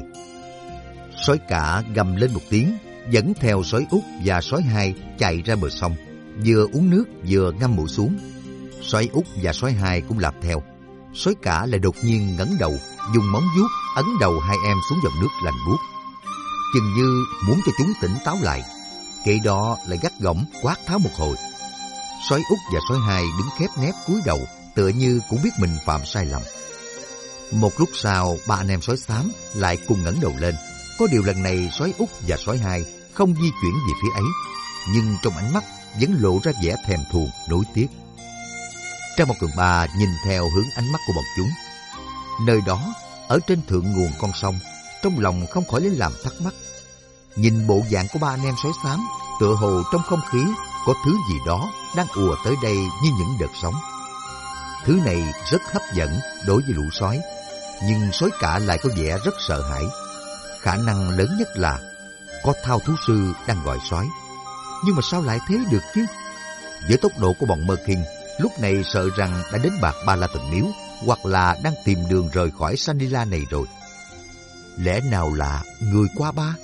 Sói cả gầm lên một tiếng, dẫn theo sói út và sói hai chạy ra bờ sông, vừa uống nước vừa ngâm mũi xuống. Sói út và sói hai cũng làm theo. Sói cả lại đột nhiên ngẩng đầu, dùng móng vuốt ấn đầu hai em xuống dòng nước lạnh buốt, chừng như muốn cho chúng tỉnh táo lại. Kệ đó lại gắt gỏng quát tháo một hồi. Sói út và sói hai đứng khép nép cúi đầu, tựa như cũng biết mình phạm sai lầm. Một lúc sau, ba anh em sói xám lại cùng ngẩng đầu lên. Có điều lần này sói út và sói hai không di chuyển về phía ấy, nhưng trong ánh mắt vẫn lộ ra vẻ thèm thuồng nối tiếc. Trác Mao Cường Ba nhìn theo hướng ánh mắt của bọn chúng. Nơi đó, ở trên thượng nguồn con sông, trong lòng không khỏi lấy làm thắc mắc. Nhìn bộ dạng của ba anh em sói xám, tựa hồ trong không khí có thứ gì đó đang ùa tới đây như những đợt sóng. Thứ này rất hấp dẫn đối với lũ sói, nhưng sói cả lại có vẻ rất sợ hãi. Khả năng lớn nhất là có thao thú sư đang gọi sói. Nhưng mà sao lại thế được chứ? Với tốc độ của bọn Mơ Kinh, lúc này sợ rằng đã đến Bạc Ba La Thần Miếu, hoặc là đang tìm đường rời khỏi Sanila này rồi. Lẽ nào là người qua ba?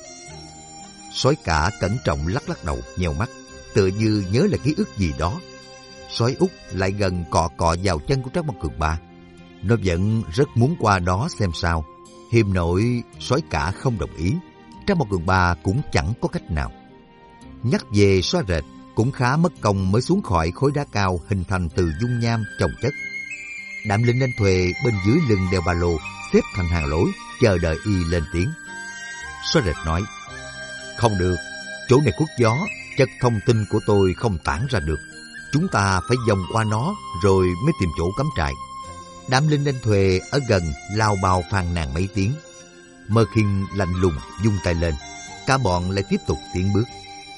Sói cả cẩn trọng lắc lắc đầu, nheo mắt, tựa như nhớ lại ký ức gì đó. Sói út lại gần cọ cọ vào chân của Trác Mao Cường Ba. Nó vẫn rất muốn qua đó xem sao. Hiềm nội sói cả không đồng ý. Trác Mao Cường Ba cũng chẳng có cách nào. Nhắc về sói rệt, cũng khá mất công mới xuống khỏi khối đá cao hình thành từ dung nham chồng chất. Đạm Linh Anh Thuề bên dưới lưng đeo ba lô, xếp thành hàng lối, chờ đợi y lên tiếng. Sói rệt nói: không được, chỗ này khuất gió, chất thông tin của tôi không tản ra được. Chúng ta phải vòng qua nó rồi mới tìm chỗ cắm trại. Đạm Linh Anh Thuề ở gần lao bào phàn nàn mấy tiếng. Mơ Kinh lạnh lùng vung tay lên, cả bọn lại tiếp tục tiến bước.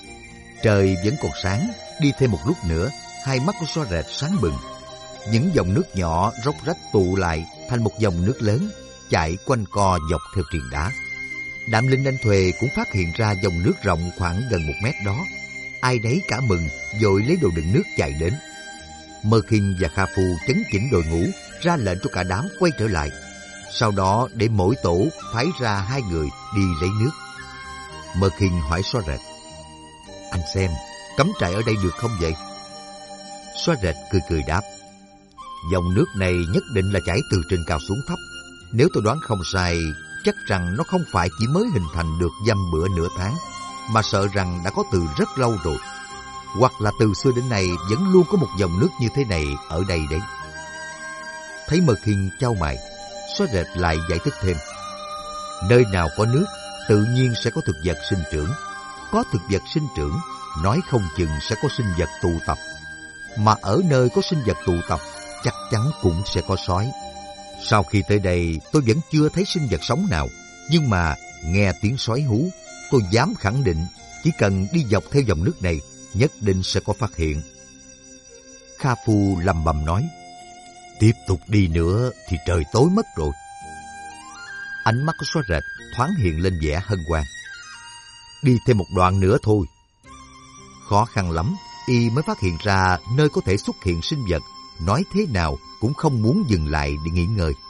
Trời vẫn còn sáng, đi thêm một lúc nữa, hai mắt của sói rệt sáng bừng. Những dòng nước nhỏ róc rách tụ lại thành một dòng nước lớn, chạy quanh co dọc theo triền đá. Đạm Linh Anh Thuề cũng phát hiện ra dòng nước rộng khoảng gần 1 mét đó. Ai đấy cả mừng, vội lấy đồ đựng nước chạy đến. Mơ Kinh và Kha Phu chấn chỉnh đội ngũ, ra lệnh cho cả đám quay trở lại. Sau đó để mỗi tổ phái ra 2 người đi lấy nước. Mơ Kinh hỏi sói rệt: anh xem, cắm trại ở đây được không vậy? Sói rệt cười cười đáp: dòng nước này nhất định là chảy từ trên cao xuống thấp. Nếu tôi đoán không sai, chắc rằng nó không phải chỉ mới hình thành được dăm bữa nửa tháng, mà sợ rằng đã có từ rất lâu rồi. Hoặc là từ xưa đến nay vẫn luôn có một dòng nước như thế này ở đây đấy. Thấy Mơ Kinh chau mày, sói rệt lại giải thích thêm: nơi nào có nước, tự nhiên sẽ có thực vật sinh trưởng. Có thực vật sinh trưởng, nói không chừng sẽ có sinh vật tụ tập. Mà ở nơi có sinh vật tụ tập, chắc chắn cũng sẽ có sói. Sau khi tới đây, tôi vẫn chưa thấy sinh vật sống nào. Nhưng mà nghe tiếng sói hú, tôi dám khẳng định chỉ cần đi dọc theo dòng nước này, nhất định sẽ có phát hiện. Kha Phu lầm bầm nói: tiếp tục đi nữa thì trời tối mất rồi. Ánh mắt của sói rệt thoáng hiện lên vẻ hân hoan. Đi thêm một đoạn nữa thôi. Khó khăn lắm, y mới phát hiện ra nơi có thể xuất hiện sinh vật, nói thế nào cũng không muốn dừng lại để nghỉ ngơi.